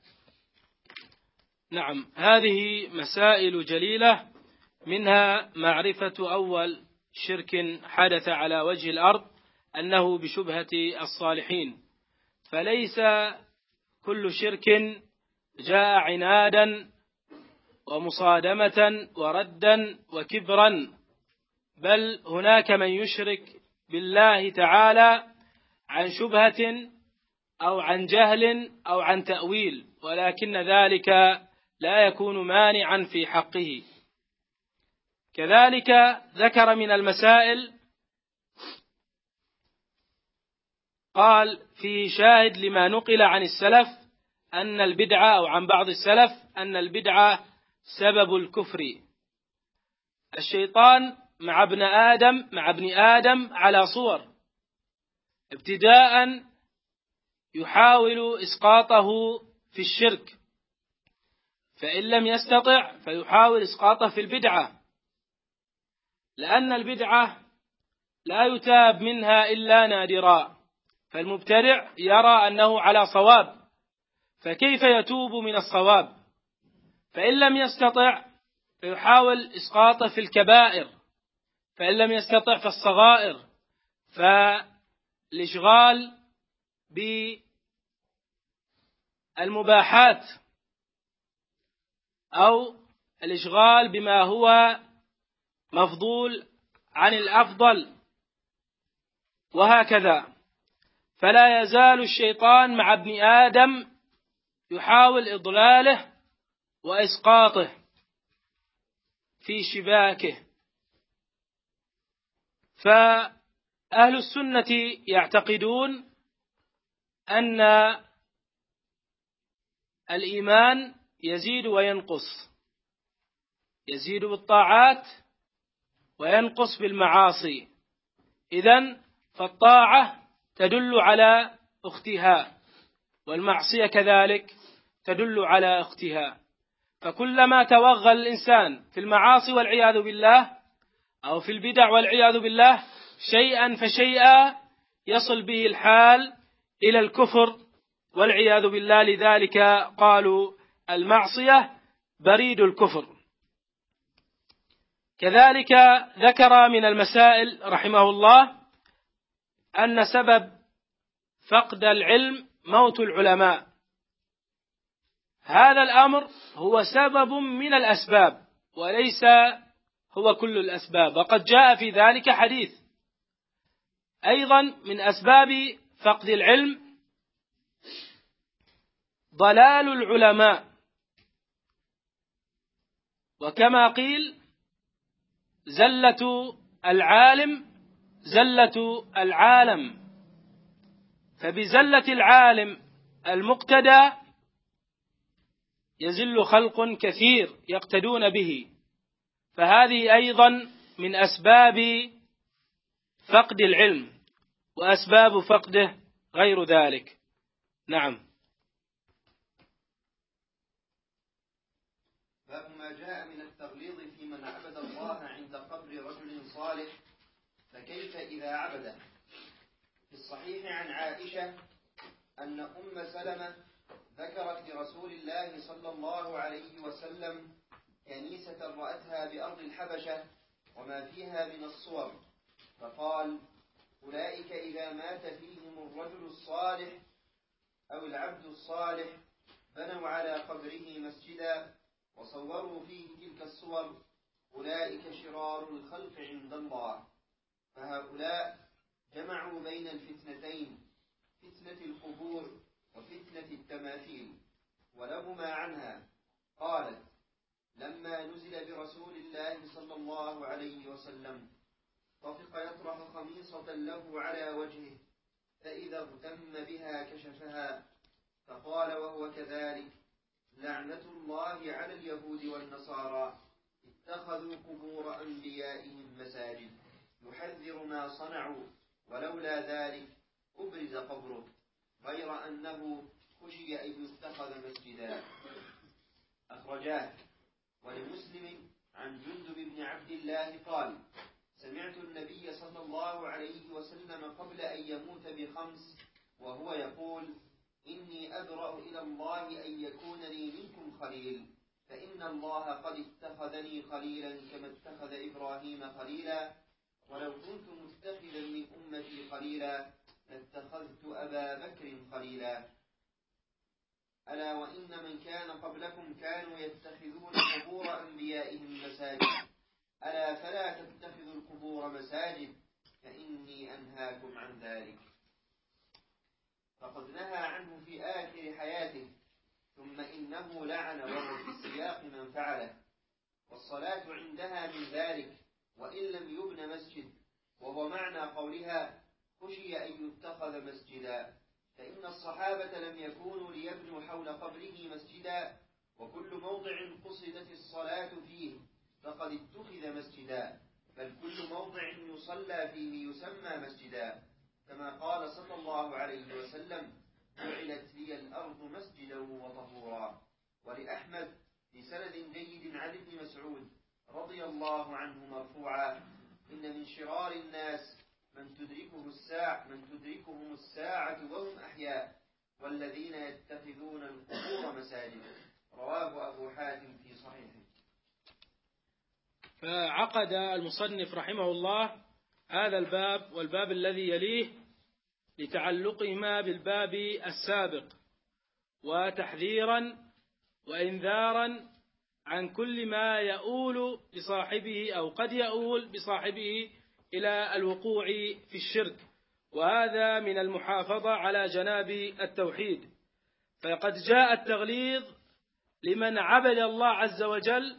نعم، هذه مسائل جليلة، منها معرفة أول شرك حدث على وجه الأرض أنه بشبهة الصالحين، فليس كل شرك جاء عنادا ومصادمة وردا وكبرا، بل هناك من يشرك بالله تعالى عن شبهة أو عن جهل أو عن تأويل، ولكن ذلك لا يكون مانعا في حقه. كذلك ذكر من المسائل قال فيه شاهد لما نقل عن السلف أن البدعة أو عن بعض السلف أن البدعة سبب الكفر. الشيطان مع ابن آدم على صور، ابتداء يحاول إسقاطه في الشرك، فإن لم يستطع فيحاول إسقاطه في البدعة، لأن البدعة لا يتاب منها إلا نادرا، فالمبتدع يرى أنه على صواب، فكيف يتوب من الصواب؟ فإن لم يستطع فيحاول إسقاطه في الكبائر، فإن لم يستطع في الصغائر فالإشغال بالمباحات أو الإشغال بما هو مفضول عن الأفضل، وهكذا. فلا يزال الشيطان مع ابن آدم يحاول إضلاله وإسقاطه في شباكه. فأهل السنة يعتقدون أن الإيمان يزيد وينقص، يزيد بالطاعات وينقص بالمعاصي. إذن فالطاعة تدل على أختها، والمعصية كذلك تدل على أختها، فكلما توغل الإنسان في المعاصي والعياذ بالله أو في البدع والعياذ بالله شيئا فشيئا يصل به الحال إلى الكفر والعياذ بالله. لذلك قالوا المعصية بريد الكفر. كذلك ذكر من المسائل رحمه الله أن سبب فقد العلم موت العلماء. هذا الأمر هو سبب من الأسباب وليس هو كل الأسباب، وقد جاء في ذلك حديث. أيضا من أسباب فقد العلم ضلال العلماء، وكما قيل زلة العالم زلة العالم، فبزلة العالم المقتدى يزل خلق كثير يقتدون به، فهذه أيضا من أسباب فقد العلم، وأسباب فقده غير ذلك. نعم. باب ما جاء من التغليظ في من عبد الله عند قبر رجل صالح، فكيف إذا عبده؟ في الصحيح عن عائشة أن أم سلمة ذكرت لرسول الله صلى الله عليه وسلم كنيسة رأتها بأرض الحبشة وما فيها من الصور، فقال: أولئك إذا مات فيهم الرجل الصالح أو العبد الصالح بنوا على قبره مسجدا وصوروا فيه تلك الصور، أولئك شرار الخلق عند الله. فهؤلاء جمعوا بين الفتنتين، فتنة القبور وفتنة التماثيل، ولهما عنها. قالت: لما نزل برسول الله صلى الله عليه وسلم طفق يطرح خميصة له على وجهه، فإذا اغتم بها كشفها، فقال وهو كذلك: لعنة الله على اليهود والنصارى اتخذوا قبور أنبيائهم مساجد، يحذر ما صنعوا، ولولا ذلك أبرز قبره، غير أنه خشي أن يتخذ مسجدا. أخرجاه. ولمسلم عن جندب بن عبد الله قال: سمعت النبي صلى الله عليه وسلم قبل أن يموت بخمس وهو يقول: إني أبرأ إلى الله أن يكون لي منكم خليل، فإن الله قد اتخذني خليلا كما اتخذ إبراهيم خليلا، ولو كنت متخذا من أمتي خليلا لاتخذت أبا بكر خليلا. ألا وإن من كان قبلكم كانوا يتخذون قبور أنبيائهم مساجد، ألا فلا تتخذوا القبور مساجد، فإني أنهاكم عن ذلك. فقد نهى عنه في آخر حياته، ثم إنه لعن وهو في السياق من فعله، والصلاة عندها من ذلك وإن لم يبن مسجد، وهو معنى قولها خشي أن يتخذ مسجدا، فإن الصحابة لم يكونوا ليبنوا حول قبره مسجدا، وكل موضع قصدت الصلاة فيه فقد اتخذ مسجدا، بل كل موضع يصلى فيه يسمى مسجدا، كما قال صلى الله عليه وسلم: جعلت لي الأرض مسجدا وطهورا. ولأحمد بسند جيد عن ابن مسعود رضي الله عنه مرفوعا: إن من شرار الناس من تدركهم الساعة وهم أحياء، والذين يتخذون القبور مساجد. رواه أبو حاتم في صحيحه. فعقد المصنف رحمه الله هذا الباب والباب الذي يليه لتعلقهما بالباب السابق، وتحذيرا وإنذارا عن كل ما يؤول بصاحبه أو قد يؤول بصاحبه إلى الوقوع في الشرك، وهذا من المحافظة على جناب التوحيد. فقد جاء التغليظ لمن عبد الله عز وجل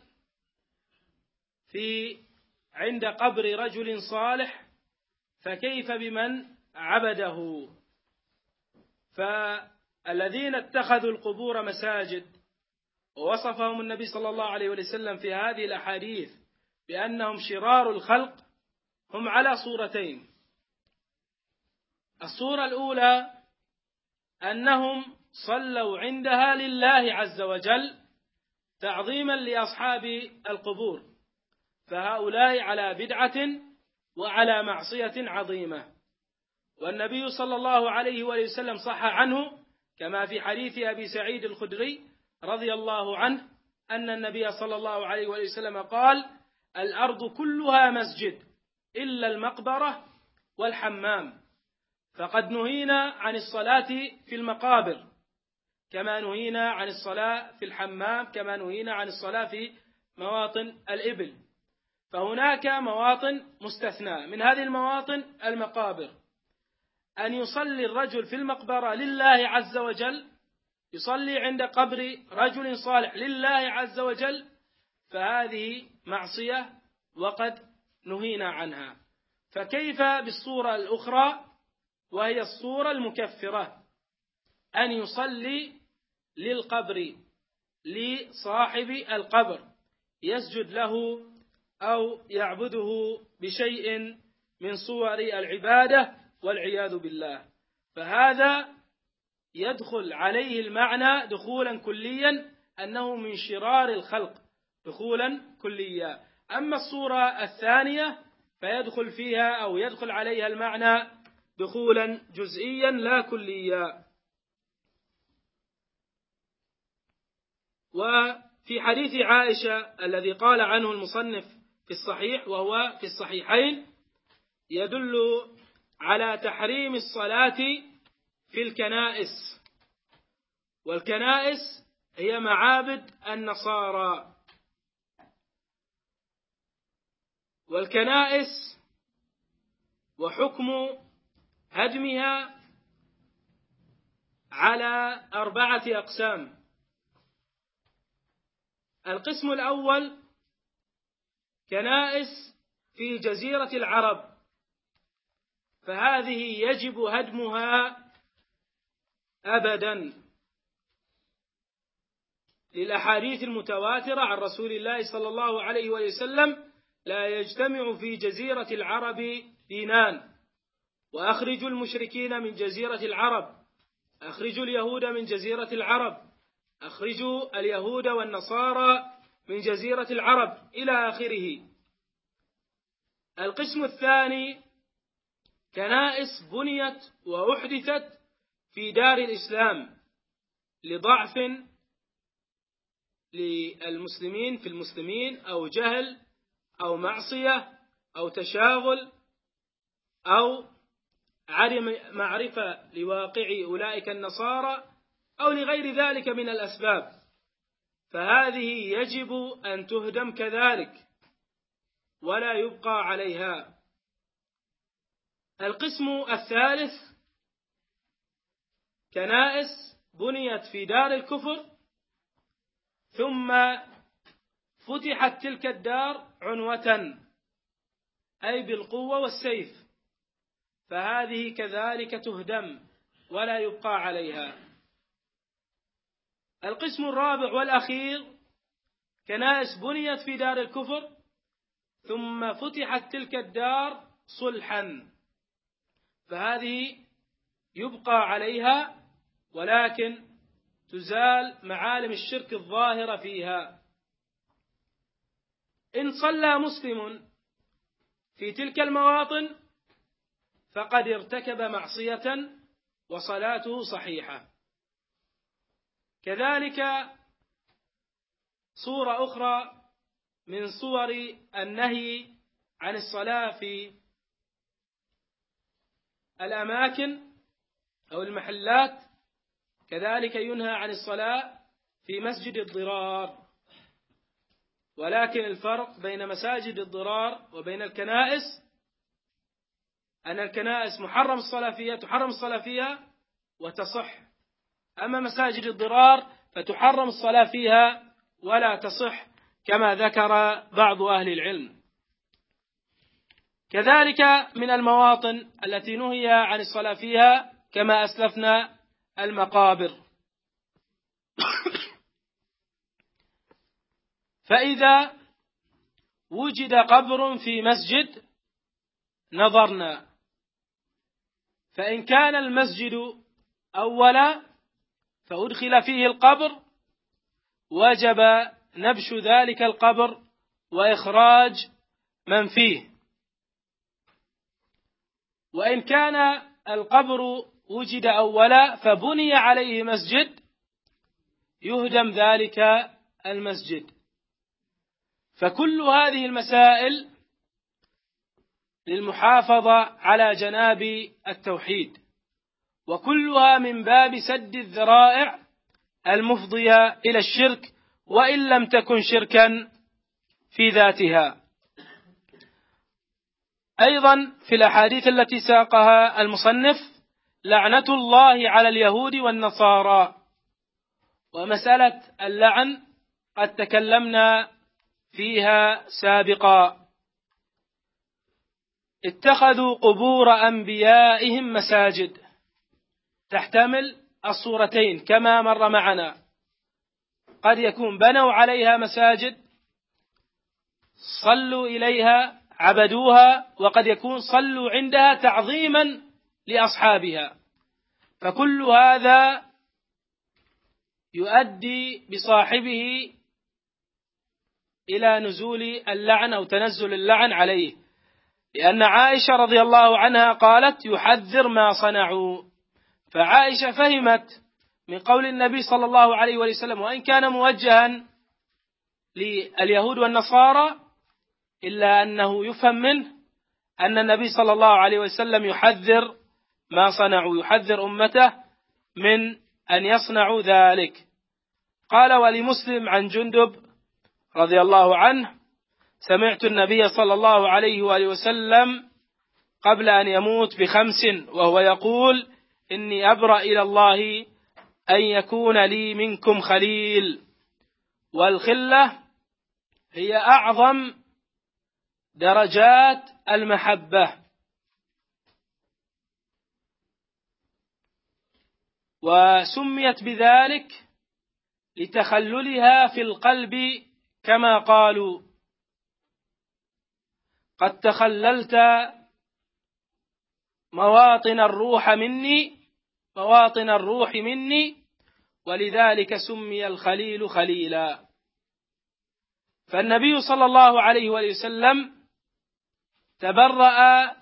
عند قبر رجل صالح، فكيف بمن عبده؟ فالذين اتخذوا القبور مساجد ووصفهم النبي صلى الله عليه وسلم في هذه الأحاديث بأنهم شرار الخلق هم على صورتين. الصورة الأولى أنهم صلوا عندها لله عز وجل تعظيما لأصحاب القبور، فهؤلاء على بدعة وعلى معصية عظيمة. والنبي صلى الله عليه وسلم صح عنه كما في حديث أبي سعيد الخدري رضي الله عنه أن النبي صلى الله عليه وسلم قال: الأرض كلها مسجد إلا المقبرة والحمام. فقد نهينا عن الصلاة في المقابر كما نهينا عن الصلاة في الحمام، كما نهينا عن الصلاة في مواطن الإبل. فهناك مواطن مستثنى، من هذه المواطن المقابر. أن يصلي الرجل في المقبرة لله عز وجل، يصلي عند قبر رجل صالح لله عز وجل، فهذه معصية وقد نهينا عنها. فكيف بالصورة الأخرى وهي الصورة المكفرة، أن يصلي للقبر لصاحب القبر، يسجد له أو يعبده بشيء من صور العبادة والعياذ بالله، فهذا يدخل عليه المعنى دخولا كليا أنه من شرار الخلق دخولا كليا. أما الصورة الثانية فيدخل فيها أو يدخل عليها المعنى دخولا جزئيا لا كليا. وفي حديث عائشة الذي قال عنه المصنف في الصحيح وهو في الصحيحين يدل على تحريم الصلاة في الكنائس، والكنائس هي معابد النصارى، والكنائس وحكم هدمها على 4 أقسام. القسم الأول كنائس في جزيرة العرب، فهذه يجب هدمها أبدا للأحاديث المتواترة عن رسول الله صلى الله عليه وسلم: لا يجتمع في جزيرة العرب دينان، وأخرجوا المشركين من جزيرة العرب، أخرجوا اليهود من جزيرة العرب، أخرجوا اليهود والنصارى من جزيرة العرب إلى آخره. القسم الثاني كنائس بنيت وأحدثت في دار الإسلام لضعف للمسلمين في المسلمين، أو جهل أو معصية أو تشاغل أو عدم معرفة لواقع أولئك النصارى أو لغير ذلك من الأسباب، فهذه يجب أن تهدم كذلك ولا يبقى عليها. القسم الثالث كنائس بنيت في دار الكفر ثم فتحت تلك الدار عنوة أي بالقوة والسيف، فهذه كذلك تهدم ولا يبقى عليها. القسم الرابع والأخير كنائس بنيت في دار الكفر ثم فتحت تلك الدار صلحا، فهذه يبقى عليها ولكن تزال معالم الشرك الظاهرة فيها. إن صلى مسلم في تلك المواطن فقد ارتكب معصية وصلاته صحيحة. كذلك صورة أخرى من صور النهي عن الصلاة في الأماكن أو المحلات، كذلك ينهى عن الصلاة في مسجد الضرار. ولكن الفرق بين مساجد الضرار وبين الكنائس أن الكنائس تحرم الصلاة فيها وتصح، أما مساجد الضرار فتحرم الصلاة فيها ولا تصح كما ذكر بعض أهل العلم. كذلك من المواطن التي نهي عن الصلاة فيها كما أسلفنا المقابر. فإذا وجد قبر في مسجد نظرنا، فإن كان المسجد أولا فأدخل فيه القبر وجب نبش ذلك القبر وإخراج من فيه. وإن كان القبر وجد أولا فبني عليه مسجد يهدم ذلك المسجد. فكل هذه المسائل للمحافظة على جناب التوحيد، وكلها من باب سد الذرائع المفضية إلى الشرك وإن لم تكن شركا في ذاتها. أيضا في الأحاديث التي ساقها المصنف لعنة الله على اليهود والنصارى، ومسألة اللعن قد تكلمنا فيها سابقا. اتخذوا قبور أنبيائهم مساجد، تحتمل الصورتين كما مر معنا، قد يكون بنوا عليها مساجد صلوا إليها عبدوها، وقد يكون صلوا عندها تعظيما لأصحابها. فكل هذا يؤدي بصاحبه إلى نزول اللعن أو تنزل اللعن عليه، لأن عائشة رضي الله عنها قالت يحذر ما صنعوا. فعائشة فهمت من قول النبي صلى الله عليه وسلم، وإن كان موجها لليهود والنصارى، إلا أنه يفهم منه أن النبي صلى الله عليه وسلم يحذر ما صنعوا، يحذر أمته من أن يصنعوا ذلك. قال ولمسلم عن جندب رضي الله عنه سمعت النبي صلى الله عليه وآله وسلم قبل أن يموت ب5 وهو يقول إني أبرأ إلى الله أن يكون لي منكم خليل. والخلة هي أعظم درجات المحبة، وسميت بذلك لتخللها في القلب، كما قالوا قد تخللت مواطن الروح مني، ولذلك سمي الخليل خليلا. فالنبي صلى الله عليه وسلم تبرأ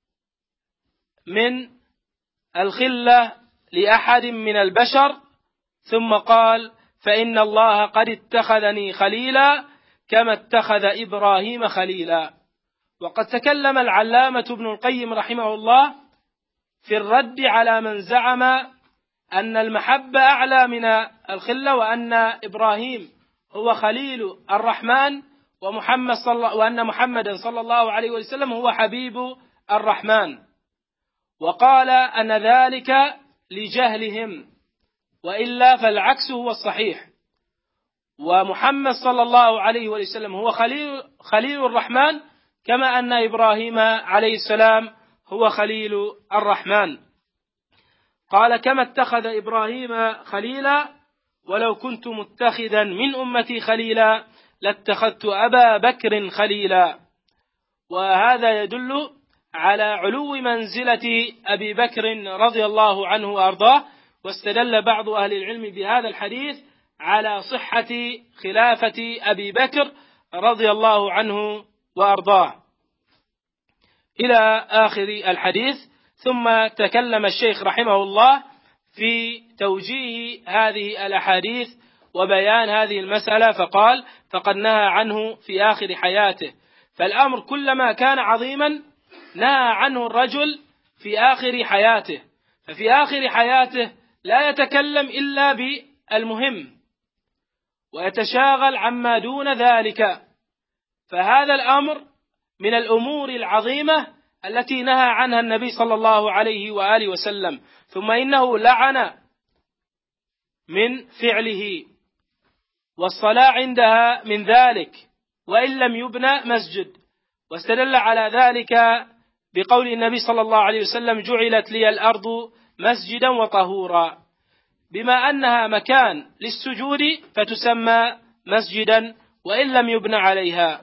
من الخلة لأحد من البشر، ثم قال فإن الله قد اتخذني خليلا كما اتخذ إبراهيم خليلا. وقد تكلم العلامة ابن القيم رحمه الله في الرد على من زعم أن المحبة أعلى من الخلة، وأن إبراهيم هو خليل الرحمن وأن محمدا صلى الله عليه وسلم هو حبيب الرحمن. وقال أن ذلك لجهلهم، وإلا فالعكس هو الصحيح، ومحمد صلى الله عليه وسلم هو خليل الرحمن، كما أن إبراهيم عليه السلام هو خليل الرحمن. قال كما اتخذ إبراهيم خليلا ولو كنت متخذا من أمتي خليلا لاتخذت أبا بكر خليلا. وهذا يدل على علو منزلة أبي بكر رضي الله عنه وأرضاه. واستدل بعض أهل العلم بهذا الحديث على صحة خلافة أبي بكر رضي الله عنه وأرضاه إلى آخر الحديث. ثم تكلم الشيخ رحمه الله في توجيه هذه الأحاديث وبيان هذه المسألة، فقال فقد نهى عنه في آخر حياته. فالأمر كلما كان عظيما نهى عنه الرجل في آخر حياته، ففي آخر حياته لا يتكلم إلا بالمهم ويتشاغل عما دون ذلك. فهذا الأمر من الأمور العظيمة التي نهى عنها النبي صلى الله عليه وآله وسلم. ثم إنه لعن من فعله، والصلاة عندها من ذلك وإن لم يبنى مسجد. واستدل على ذلك بقول النبي صلى الله عليه وسلم جعلت لي الأرض مسجدا وطهورا، بما أنها مكان للسجود فتسمى مسجدا وإن لم يبنى عليها.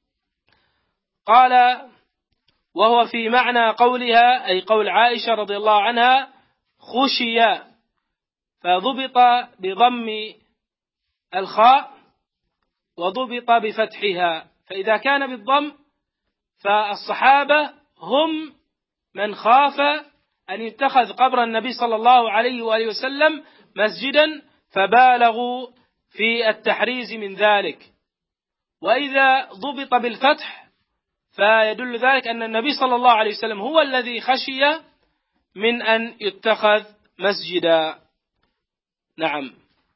قال وهو في معنى قولها أي قول عائشة رضي الله عنها خشي، فضبط بضم الخاء وضبط بفتحها. فإذا كان بالضم فالصحابة هم من خاف أن يتخذ قبر النبي صلى الله عليه وآله وسلم مسجدا، فبالغوا في التحريز من ذلك. وإذا ضبط بالفتح فيدل ذلك أن النبي صلى الله عليه وسلم هو الذي خشي من أن يتخذ مسجدا. نعم.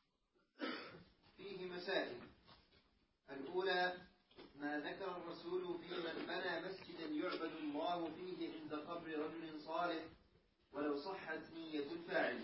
فيه مسائل. الأولى ما ذكر الرسول في من بنى مسجدا يعبد الله فيه عند قبر رجل صالح ولو صحت نية الفاعل.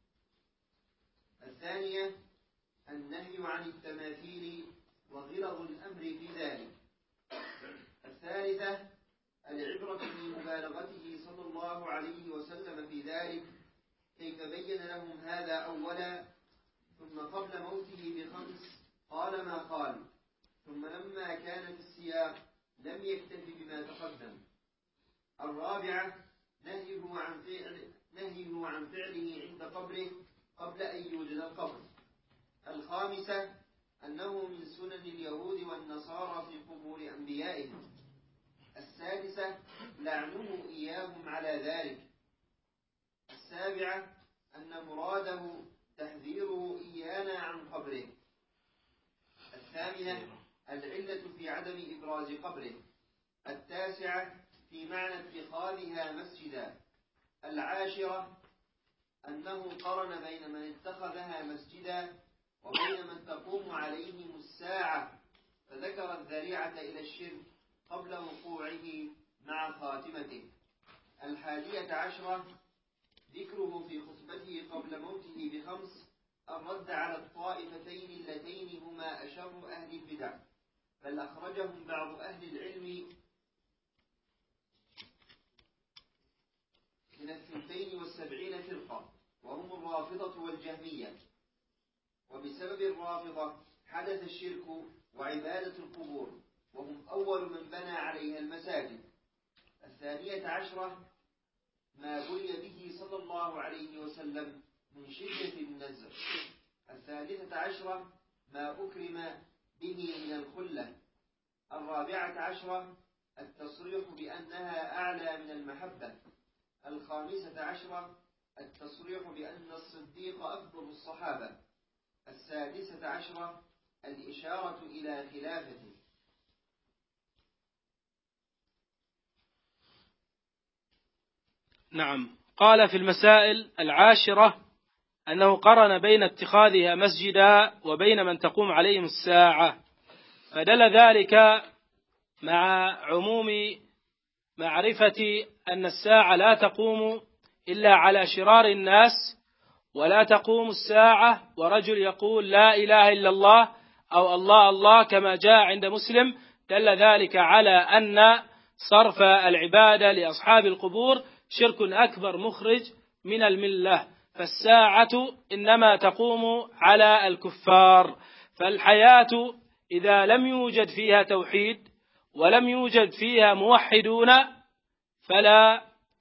الثانية النهي عن التماثيل وغلظ الأمر في ذلك. الثالثة العبرة بمبالغته صلى الله عليه وسلم في ذلك، كيف بين لهم هذا أولا، ثم قبل موته ب5 قال ما قال، ثم لما كان في السياق لم يكتف بما تقدم. الرابعة نهيه عن فعله عند قبره قبل أن يوجد القبر. الخامسة أنه من سنن اليهود والنصارى في قبور أنبيائهم. السادسة لعنه إياهم على ذلك. السابعة أن مراده تحذيره إيانا عن قبره. الثامنة العلة في عدم إبراز قبره. التاسعة في معنى اتخاذها مسجدا. العاشرة أنه قرن بين من اتخذها مسجدا وبين من تقوم عليهم الساعة، فذكر الذريعة إلى الشرك قبل وقوعه مع خاتمته. 11 ذكره في خطبته قبل موته ب5 الرد على الطائفتين اللتين هما أشر أهل البدع، بل أخرجهم بعض أهل العلم من 72 فرقة، وهم الرافضة والجهمية. وبسبب الرافضة حدث الشرك وعبادة القبور، وهم أول من بنى عليها المساجد. 12 ما بلي به صلى الله عليه وسلم من شدة النزع. 13 ما أكرم به من الخلة. 14 التصريح بأنها أعلى من المحبة. 15 التصريح بأن الصديق أفضل الصحابة. 16 الإشارة إلى خلافته. نعم. قال في المسائل 10 أنه قرن بين اتخاذها مسجدا وبين من تقوم عليهم الساعة، فدل ذلك مع عموم معرفة أن الساعة لا تقوم إلا على شرار الناس، ولا تقوم الساعة ورجل يقول لا إله إلا الله أو الله الله كما جاء عند مسلم. دل ذلك على أن صرف العبادة لأصحاب القبور شرك أكبر مخرج من الملة، فالساعة إنما تقوم على الكفار. فالحياة إذا لم يوجد فيها توحيد ولم يوجد فيها موحدون فلا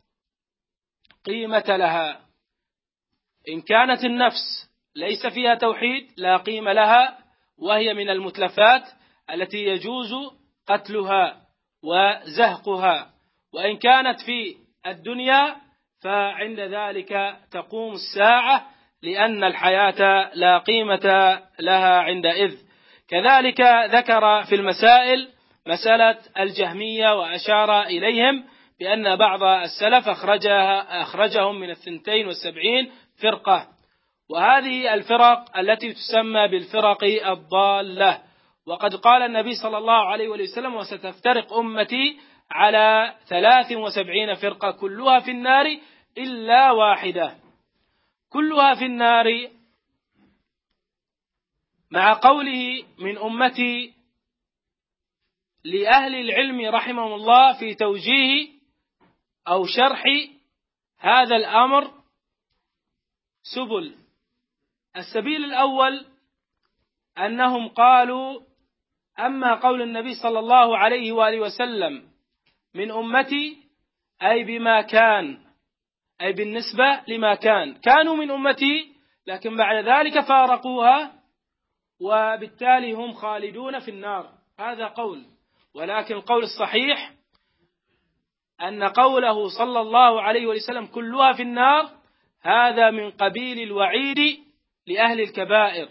قيمة لها. إن كانت النفس ليس فيها توحيد لا قيمة لها، وهي من المتلفات التي يجوز قتلها وزهقها. وإن كانت في الدنيا فعند ذلك تقوم الساعة، لأن الحياة لا قيمة لها عندئذ. كذلك ذكر في المسائل مسألة الجهمية، وأشار إليهم بأن بعض السلف أخرجهم من 72 فرقة، وهذه الفرق التي تسمى بالفرق الضالة. وقد قال النبي صلى الله عليه وسلم وستفترق أمتي على 73 فرقة كلها في النار إلا واحدة. كلها في النار، مع قوله من أمتي لأهل العلم رحمهم الله في توجيه أو شرح هذا الأمر سبل. السبيل الأول أنهم قالوا أما قول النبي صلى الله عليه وآله وسلم من أمتي أي بما كان، أي بالنسبة لما كانوا من أمتي، لكن بعد ذلك فارقوها وبالتالي هم خالدون في النار. هذا قول، ولكن القول الصحيح أن قوله صلى الله عليه وسلم كلها في النار هذا من قبيل الوعيد لأهل الكبائر،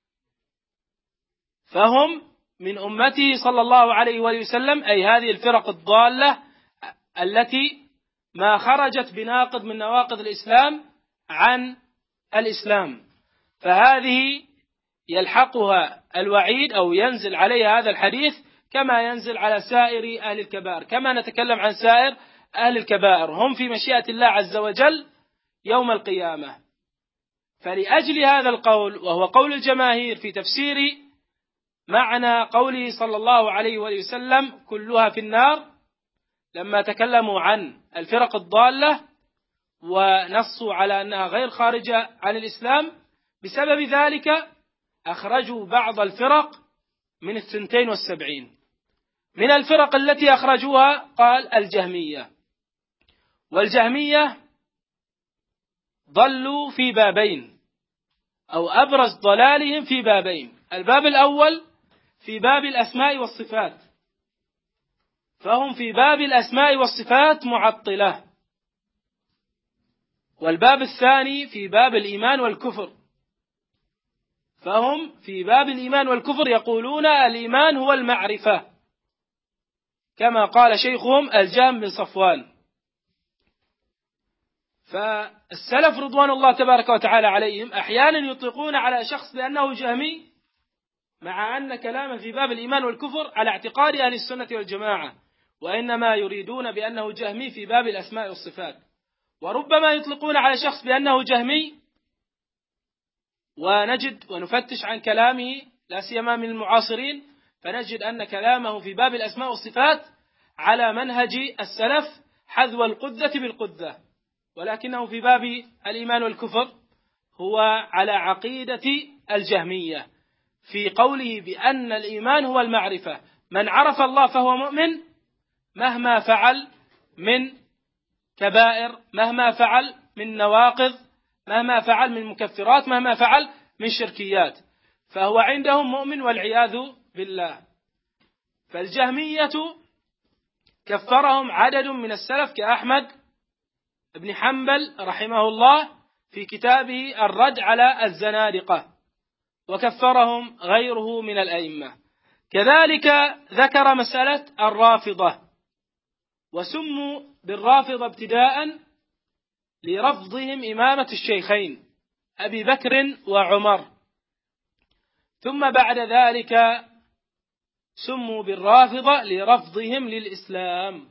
فهم من أمته صلى الله عليه وسلم، أي هذه الفرق الضالة التي ما خرجت بناقض من نواقض الإسلام عن الإسلام، فهذه يلحقها الوعيد أو ينزل عليها هذا الحديث كما ينزل على سائر أهل الكبائر، كما نتكلم عن سائر أهل الكبائر هم في مشيئة الله عز وجل يوم القيامة. فلأجل هذا القول، وهو قول الجماهير في تفسير معنى قوله صلى الله عليه وسلم كلها في النار، لما تكلموا عن الفرق الضالة ونصوا على أنها غير خارجة عن الإسلام، بسبب ذلك أخرجوا بعض الفرق من 72. من الفرق التي أخرجوها قال الجهمية، والجهمية ضلوا في بابين، أو أبرز ضلالهم في بابين. الباب الأول في باب الأسماء والصفات، فهم في باب الأسماء والصفات معطلة. والباب الثاني في باب الإيمان والكفر، فهم في باب الإيمان والكفر يقولون الإيمان هو المعرفة، كما قال شيخهم الجهم بن صفوان. فالسلف رضوان الله تبارك وتعالى عليهم أحيانا يطلقون على شخص بأنه جهمي، مع أن كلامه في باب الإيمان والكفر على اعتقاد أهل السنة والجماعة، وإنما يريدون بأنه جهمي في باب الأسماء والصفات. وربما يطلقون على شخص بأنه جهمي ونجد ونفتش عن كلامه لا سيما من المعاصرين، فنجد أن كلامه في باب الأسماء والصفات على منهج السلف حذو القذة بالقذة، ولكنه في باب الإيمان والكفر هو على عقيدة الجهمية في قوله بأن الإيمان هو المعرفة، من عرف الله فهو مؤمن مهما فعل من كبائر، مهما فعل من نواقض، مهما فعل من مكفرات، مهما فعل من شركيات، فهو عندهم مؤمن والعياذ بالله. فالجهمية كفرهم عدد من السلف كأحمد بن حنبل رحمه الله في كتابه الرد على الزنادقة، وكفرهم غيره من الأئمة. كذلك ذكر مسألة الرافضة، وسموا بالرافضة ابتداء لرفضهم إمامة الشيخين أبي بكر وعمر، ثم بعد ذلك سموا بالرافضة لرفضهم للإسلام.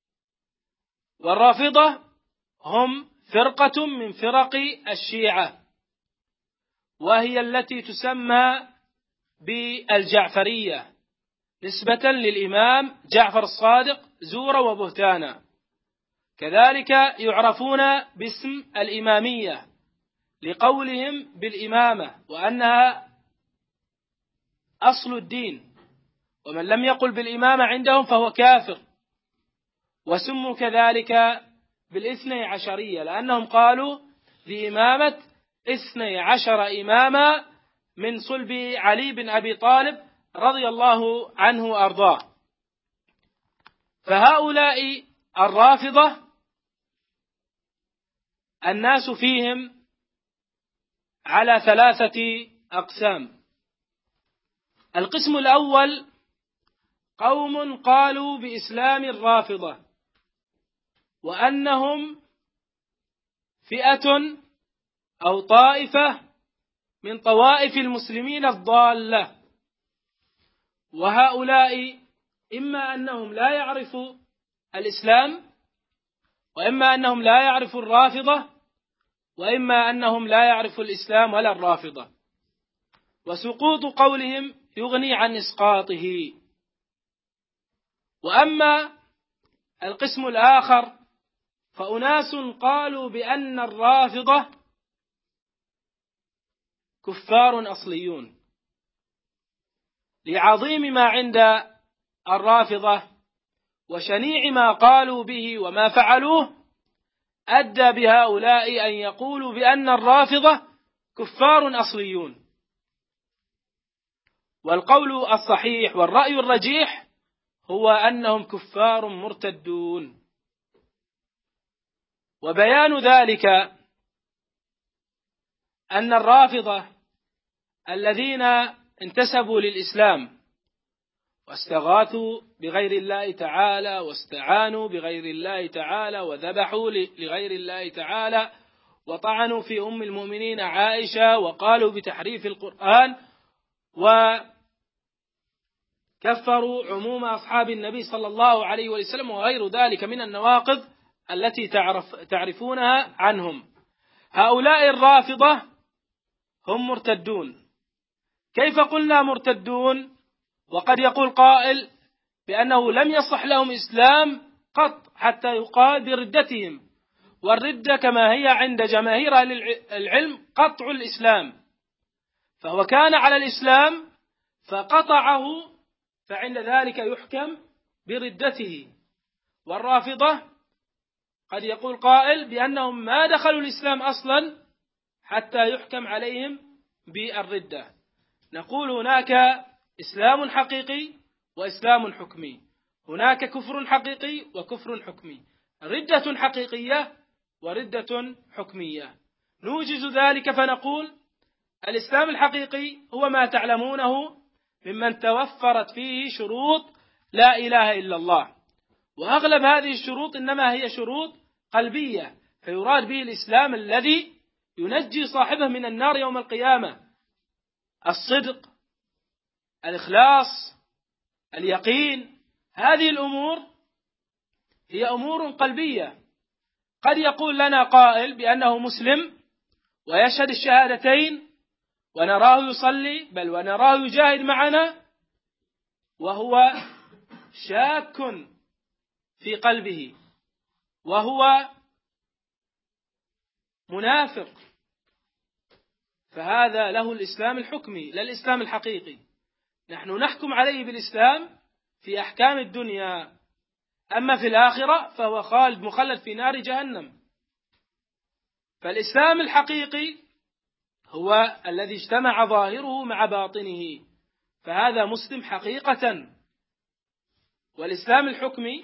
والرافضة هم فرقة من فرق الشيعة، وهي التي تسمى بالجعفرية نسبة للإمام جعفر الصادق زورا وبهتانا. كذلك يعرفون باسم الإمامية لقولهم بالإمامة وأنها أصل الدين، ومن لم يقل بالإمامة عندهم فهو كافر. وسموا كذلك بالاثني عشرية لأنهم قالوا بإمامة 12 إماما من صلب علي بن أبي طالب رضي الله عنه وأرضاه. فهؤلاء الرافضة الناس فيهم على 3 أقسام. القسم الأول قوم قالوا بإسلام الرافضة، وأنهم فئة أو طائفة من طوائف المسلمين الضالة، وهؤلاء إما أنهم لا يعرفوا الإسلام، وإما أنهم لا يعرفوا الرافضة، وإما أنهم لا يعرفوا الإسلام ولا الرافضة، وسقوط قولهم يغني عن إسقاطه. وأما القسم الآخر فأناس قالوا بأن الرافضة كفار أصليون، لعظيم ما عند الرافضة وشنيع ما قالوا به وما فعلوه، أدى بهؤلاء أن يقولوا بأن الرافضة كفار أصليون. والقول الصحيح والرأي الرجيح هو أنهم كفار مرتدون، وبيان ذلك أن الرافضة الذين انتسبوا للإسلام واستغاثوا بغير الله تعالى واستعانوا بغير الله تعالى وذبحوا لغير الله تعالى وطعنوا في أم المؤمنين عائشة وقالوا بتحريف القرآن وكفروا عموم أصحاب النبي صلى الله عليه وسلم وغير ذلك من النواقض التي تعرفونها عنهم. هؤلاء الرافضة هم مرتدون. كيف قلنا مرتدون وقد يقول قائل بأنه لم يصح لهم إسلام قط حتى يقال بردتهم، والردة كما هي عند جماهير العلم قطع الإسلام، فهو كان على الإسلام فقطعه فعند ذلك يحكم بردته. والرافضة قد يقول قائل بأنهم ما دخلوا الإسلام أصلا حتى يحكم عليهم بالردة. نقول هناك إسلام حقيقي وإسلام حكمي، هناك كفر حقيقي وكفر حكمي، ردة حقيقية وردة حكمية. نوجز ذلك فنقول الإسلام الحقيقي هو ما تعلمونه ممن توفرت فيه شروط لا إله إلا الله، وأغلب هذه الشروط إنما هي شروط قلبية، فيراد به الإسلام الذي ينجي صاحبه من النار يوم القيامة: الصدق، الإخلاص، اليقين. هذه الأمور هي أمور قلبية. قد يقول لنا قائل بأنه مسلم ويشهد الشهادتين ونراه يصلي بل ونراه يجاهد معنا وهو شاك في قلبه وهو منافق، فهذا له الإسلام الحكمي لا الإسلام الحقيقي. نحن نحكم عليه بالإسلام في أحكام الدنيا، أما في الآخرة فهو خالد مخلد في نار جهنم. فالإسلام الحقيقي هو الذي اجتمع ظاهره مع باطنه، فهذا مسلم حقيقة. والإسلام الحكمي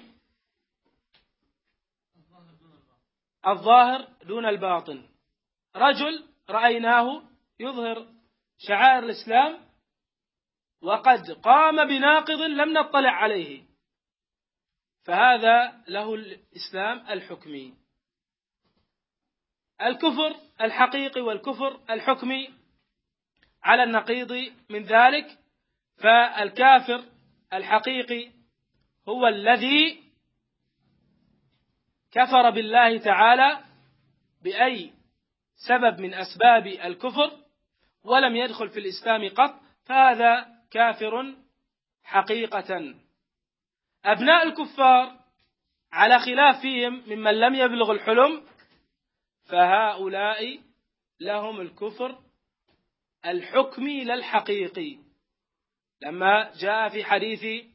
الظاهر دون الباطن. رجل رأيناه يظهر شعائر الإسلام وقد قام بناقض لم نطلع عليه، فهذا له الإسلام الحكمي. الكفر الحقيقي والكفر الحكمي على النقيض من ذلك، فالكافر الحقيقي هو الذي كفر بالله تعالى بأي سبب من أسباب الكفر ولم يدخل في الإسلام قط، فهذا كافر حقيقة. أبناء الكفار على خلاف فيهم ممن لم يبلغ الحلم، فهؤلاء لهم الكفر الحكمي لا الحقيقي. لما جاء في حديث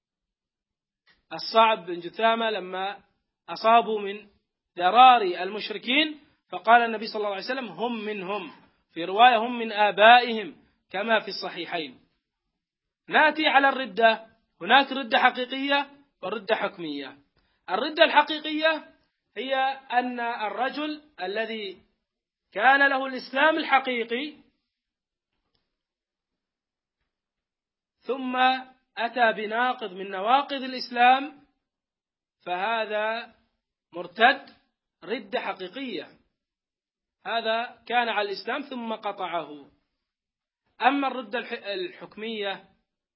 الصعب بن جثامة لما أصابوا من ذراري المشركين فقال النبي صلى الله عليه وسلم هم منهم، في رواية هم من آبائهم كما في الصحيحين. نأتي على الردة. هناك ردة حقيقية وردة حكمية. الردة الحقيقية هي أن الرجل الذي كان له الإسلام الحقيقي ثم أتى بناقض من نواقض الإسلام فهذا مرتد ردة حقيقية، هذا كان على الإسلام ثم قطعه. أما الردة الحكمية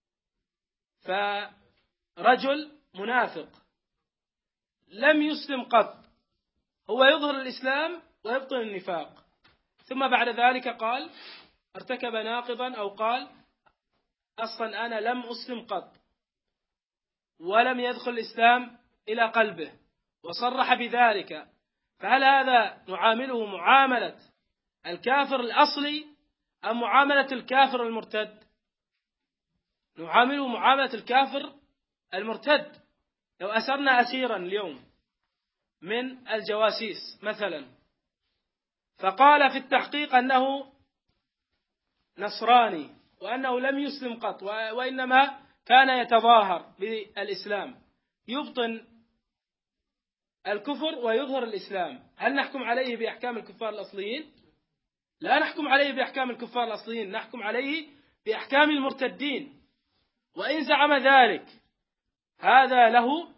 فرجل منافق لم يسلم قط، هو يظهر الإسلام ويبطن النفاق، ثم بعد ذلك قال ارتكب ناقضا أو قال أصلا أنا لم أسلم قط، ولم يدخل الإسلام إلى قلبه وصرح بذلك، فهل هذا نعامله معاملة الكافر الأصلي أم معاملة الكافر المرتد؟ نعامله معاملة الكافر المرتد. لو أسرنا أسيرا اليوم من الجواسيس مثلا فقال في التحقيق أنه نصراني وأنه لم يسلم قط وإنما كان يتظاهر بالإسلام، يبطن الكفر ويظهر الإسلام، هل نحكم عليه بأحكام الكفار الأصليين؟ لا نحكم عليه بأحكام الكفار الأصليين، نحكم عليه بأحكام المرتدين. وإن زعم ذلك هذا له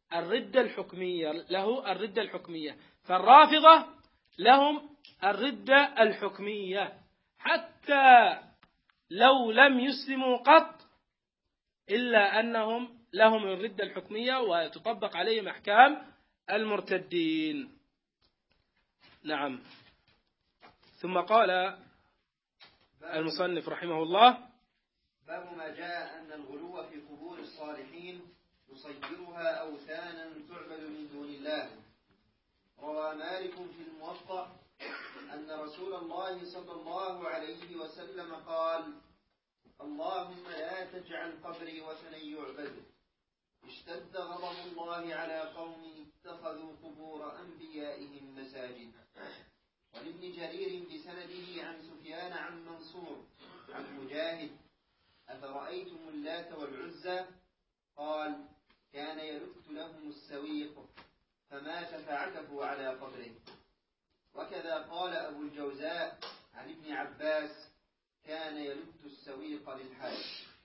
الردة الحكمية، فالرافضة لهم الردة الحكمية حتى لو لم يسلموا قط، إلا أنهم لهم الردة الحكمية وتطبق عليهم أحكام المرتدين. نعم. ثم قال المصنف رحمه الله: باب ما جاء أن الغلو في قبور الصالحين يصيرها أوثانا تعبد من دون الله. روى مالك في الموطأ أن رسول الله صلى الله عليه وسلم قال: اللهم لا تجعل قبري وثنا يعبد. اشتد غضب الله على قوم اتخذوا قبور أنبيائهم مساجد. ولابن جرير بسنده عن سفيان عن منصور عن مجاهد: أفرأيتم اللات والعزى؟ قال: كان يلت لهم السويق فمات فعكفوا على قبره. وكذا قال أبو الجوزاء عن ابن عباس: كان يلت السويق للحاج.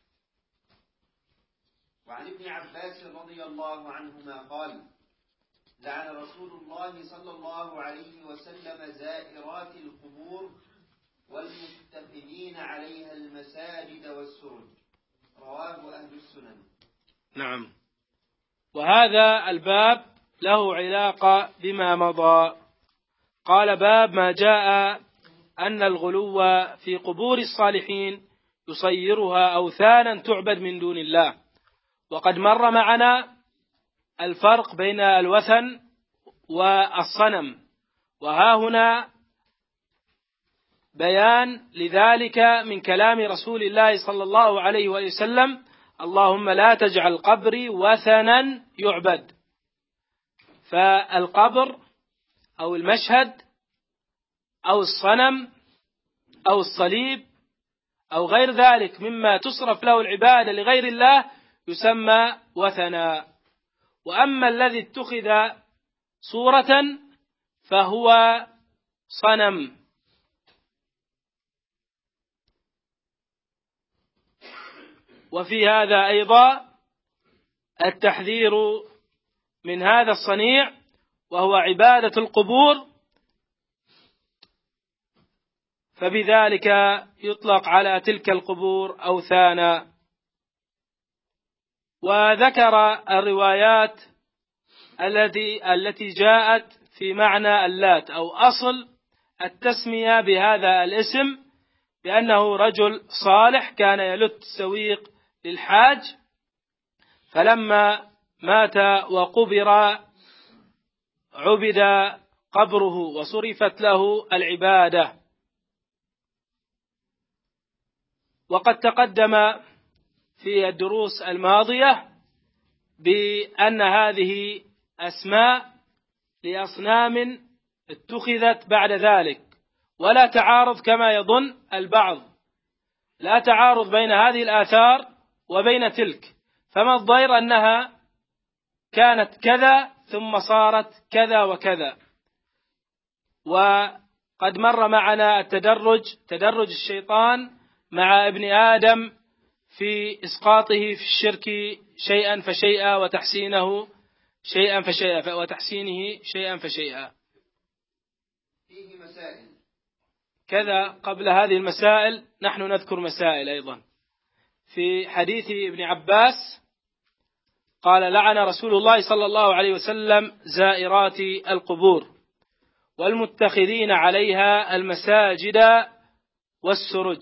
وعن ابن عباس رضي الله عنهما قال: لعن رسول الله صلى الله عليه وسلم زائرات القبور والمتخذين عليها المساجد والسرج. رواه أهل السنن. نعم. وهذا الباب له علاقة بما مضى. قال: باب ما جاء أن الغلو في قبور الصالحين يصيرها أوثانا تعبد من دون الله. وقد مر معنا الفرق بين الوثن والصنم، وها هنا بيان لذلك من كلام رسول الله صلى الله عليه وسلم: اللهم لا تجعل قبري وثنا يعبد. فالقبر أو المشهد أو الصنم أو الصليب أو غير ذلك مما تصرف له العبادة لغير الله يسمى وثنا. وأما الذي اتخذ صورة فهو صنم. وفي هذا أيضا التحذير من هذا الصنيع وهو عبادة القبور، فبذلك يطلق على تلك القبور أوثانا. وذكر الروايات التي جاءت في معنى اللات أو أصل التسمية بهذا الاسم بأنه رجل صالح كان يلت السويق للحاج، فلما مات وقبر عبد قبره وصرفت له العبادة. وقد تقدم في الدروس الماضية بأن هذه أسماء لأصنام اتخذت بعد ذلك، ولا تعارض كما يظن البعض، لا تعارض بين هذه الآثار وبين تلك. فما الضير أنها كانت كذا ثم صارت كذا وكذا. وقد مر معنا تدرج الشيطان مع ابن آدم في إسقاطه في الشرك شيئا فشيئا وتحسينه شيئا فشيئا وتحسينه شيئا فشيئا. فيه مسائل. كذا قبل هذه المسائل نحن نذكر مسائل أيضا. في حديث ابن عباس قال: لعن رسول الله صلى الله عليه وسلم زائرات القبور والمتخذين عليها المساجد والسرج.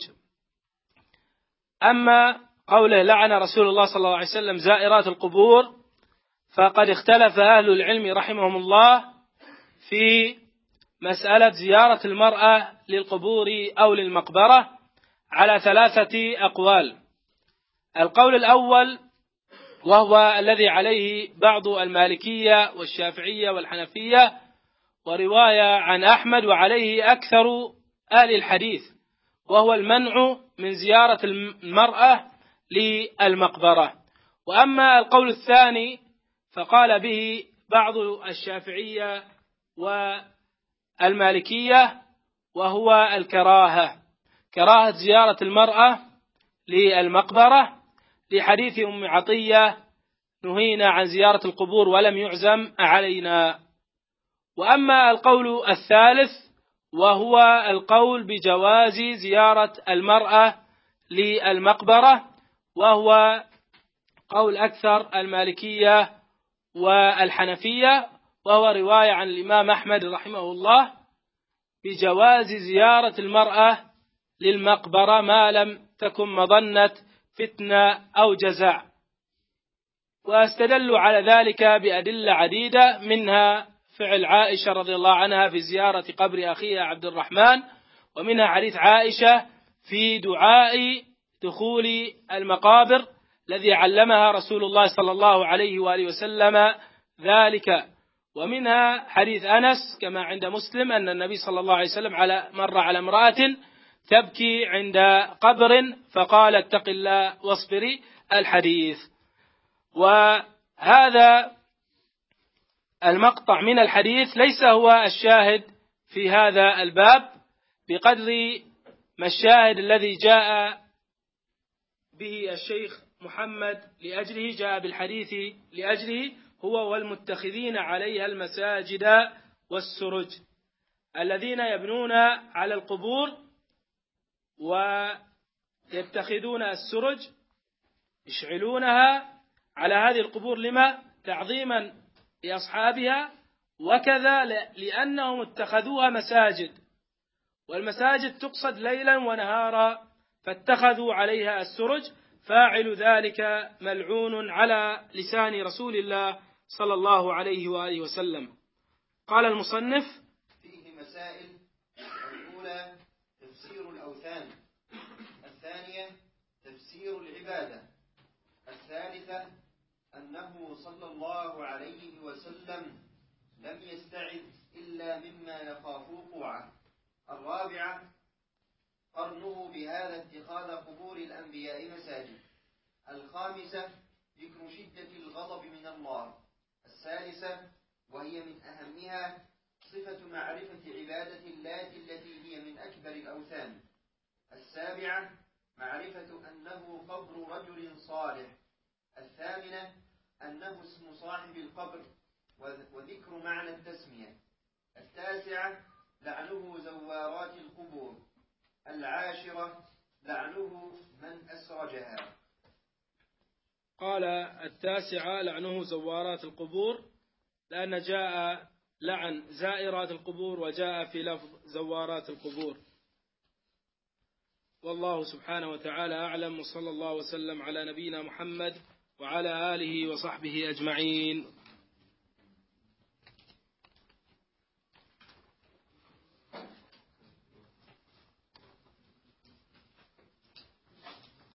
أما قوله لعن رسول الله صلى الله عليه وسلم زائرات القبور فقد اختلف أهل العلم رحمهم الله في مسألة زيارة المرأة للقبور أو للمقبرة على 3 أقوال. القول الأول وهو الذي عليه بعض المالكية والشافعية والحنفية ورواية عن أحمد وعليه أكثر أهل الحديث، وهو المنع من زيارة المرأة للمقبرة. وأما القول الثاني فقال به بعض الشافعية والمالكية، وهو الكراهة، كراهة زيارة المرأة للمقبرة، لحديث أم عطية: نهينا عن زيارة القبور ولم يعزم علينا. وأما القول الثالث وهو القول بجواز زيارة المرأة للمقبرة، وهو قول أكثر المالكية والحنفية، وهو رواية عن الإمام أحمد رحمه الله بجواز زيارة المرأة للمقبرة ما لم تكن مظنة فتنة أو جزع. واستدلوا على ذلك بأدلة عديدة، منها فعل عائشة رضي الله عنها في زيارة قبر أخيها عبد الرحمن، ومنها حديث عائشة في دعاء دخول المقابر الذي علمها رسول الله صلى الله عليه وآله وسلم ذلك، ومنها حديث أنس كما عند مسلم أن النبي صلى الله عليه وسلم مر على امرأة تبكي عند قبر فقال: اتق الله واصبري، الحديث. وهذا المقطع من الحديث ليس هو الشاهد في هذا الباب بقدر ما الشاهد الذي جاء به الشيخ محمد لأجله، جاء بالحديث لأجله، هو والمتخذين عليها المساجد والسرج، الذين يبنون على القبور ويتخذون السرج يشعلونها على هذه القبور، لما؟ تعظيما لأصحابها، وكذا لأنهم اتخذوها مساجد، والمساجد تقصد ليلا ونهارا، فاتخذوا عليها السرج، فاعل ذلك ملعون على لسان رسول الله صلى الله عليه وآله وسلم. قال المصنف: فيه مسائل: الأولى تفسير الأوثان، الثانية تفسير العبادة، الثالثة أنه صلى الله عليه وسلم لم يستعذ إلا مما يخاف وقوعه، الرابعة قرنه بهذا اتخاذ قبور الأنبياء مساجد، الخامسة ذكر شدة الغضب من الله، السادسة وهي من أهمها صفة معرفة عبادة الله التي هي من أكبر الأوثان، السابعة معرفة أنه قبر رجل صالح، الثامنة أنه اسم صاحب القبر وذكر معنى التسمية، التاسعة لعنه زوارات القبور، العاشرة لعنه من أسرجها. قال: التاسعة لعنه زوارات القبور، لأن جاء لعن زائرات القبور وجاء في لفظ زوارات القبور. والله سبحانه وتعالى أعلم، وصلى الله وسلم على نبينا محمد وعلى آله وصحبه أجمعين.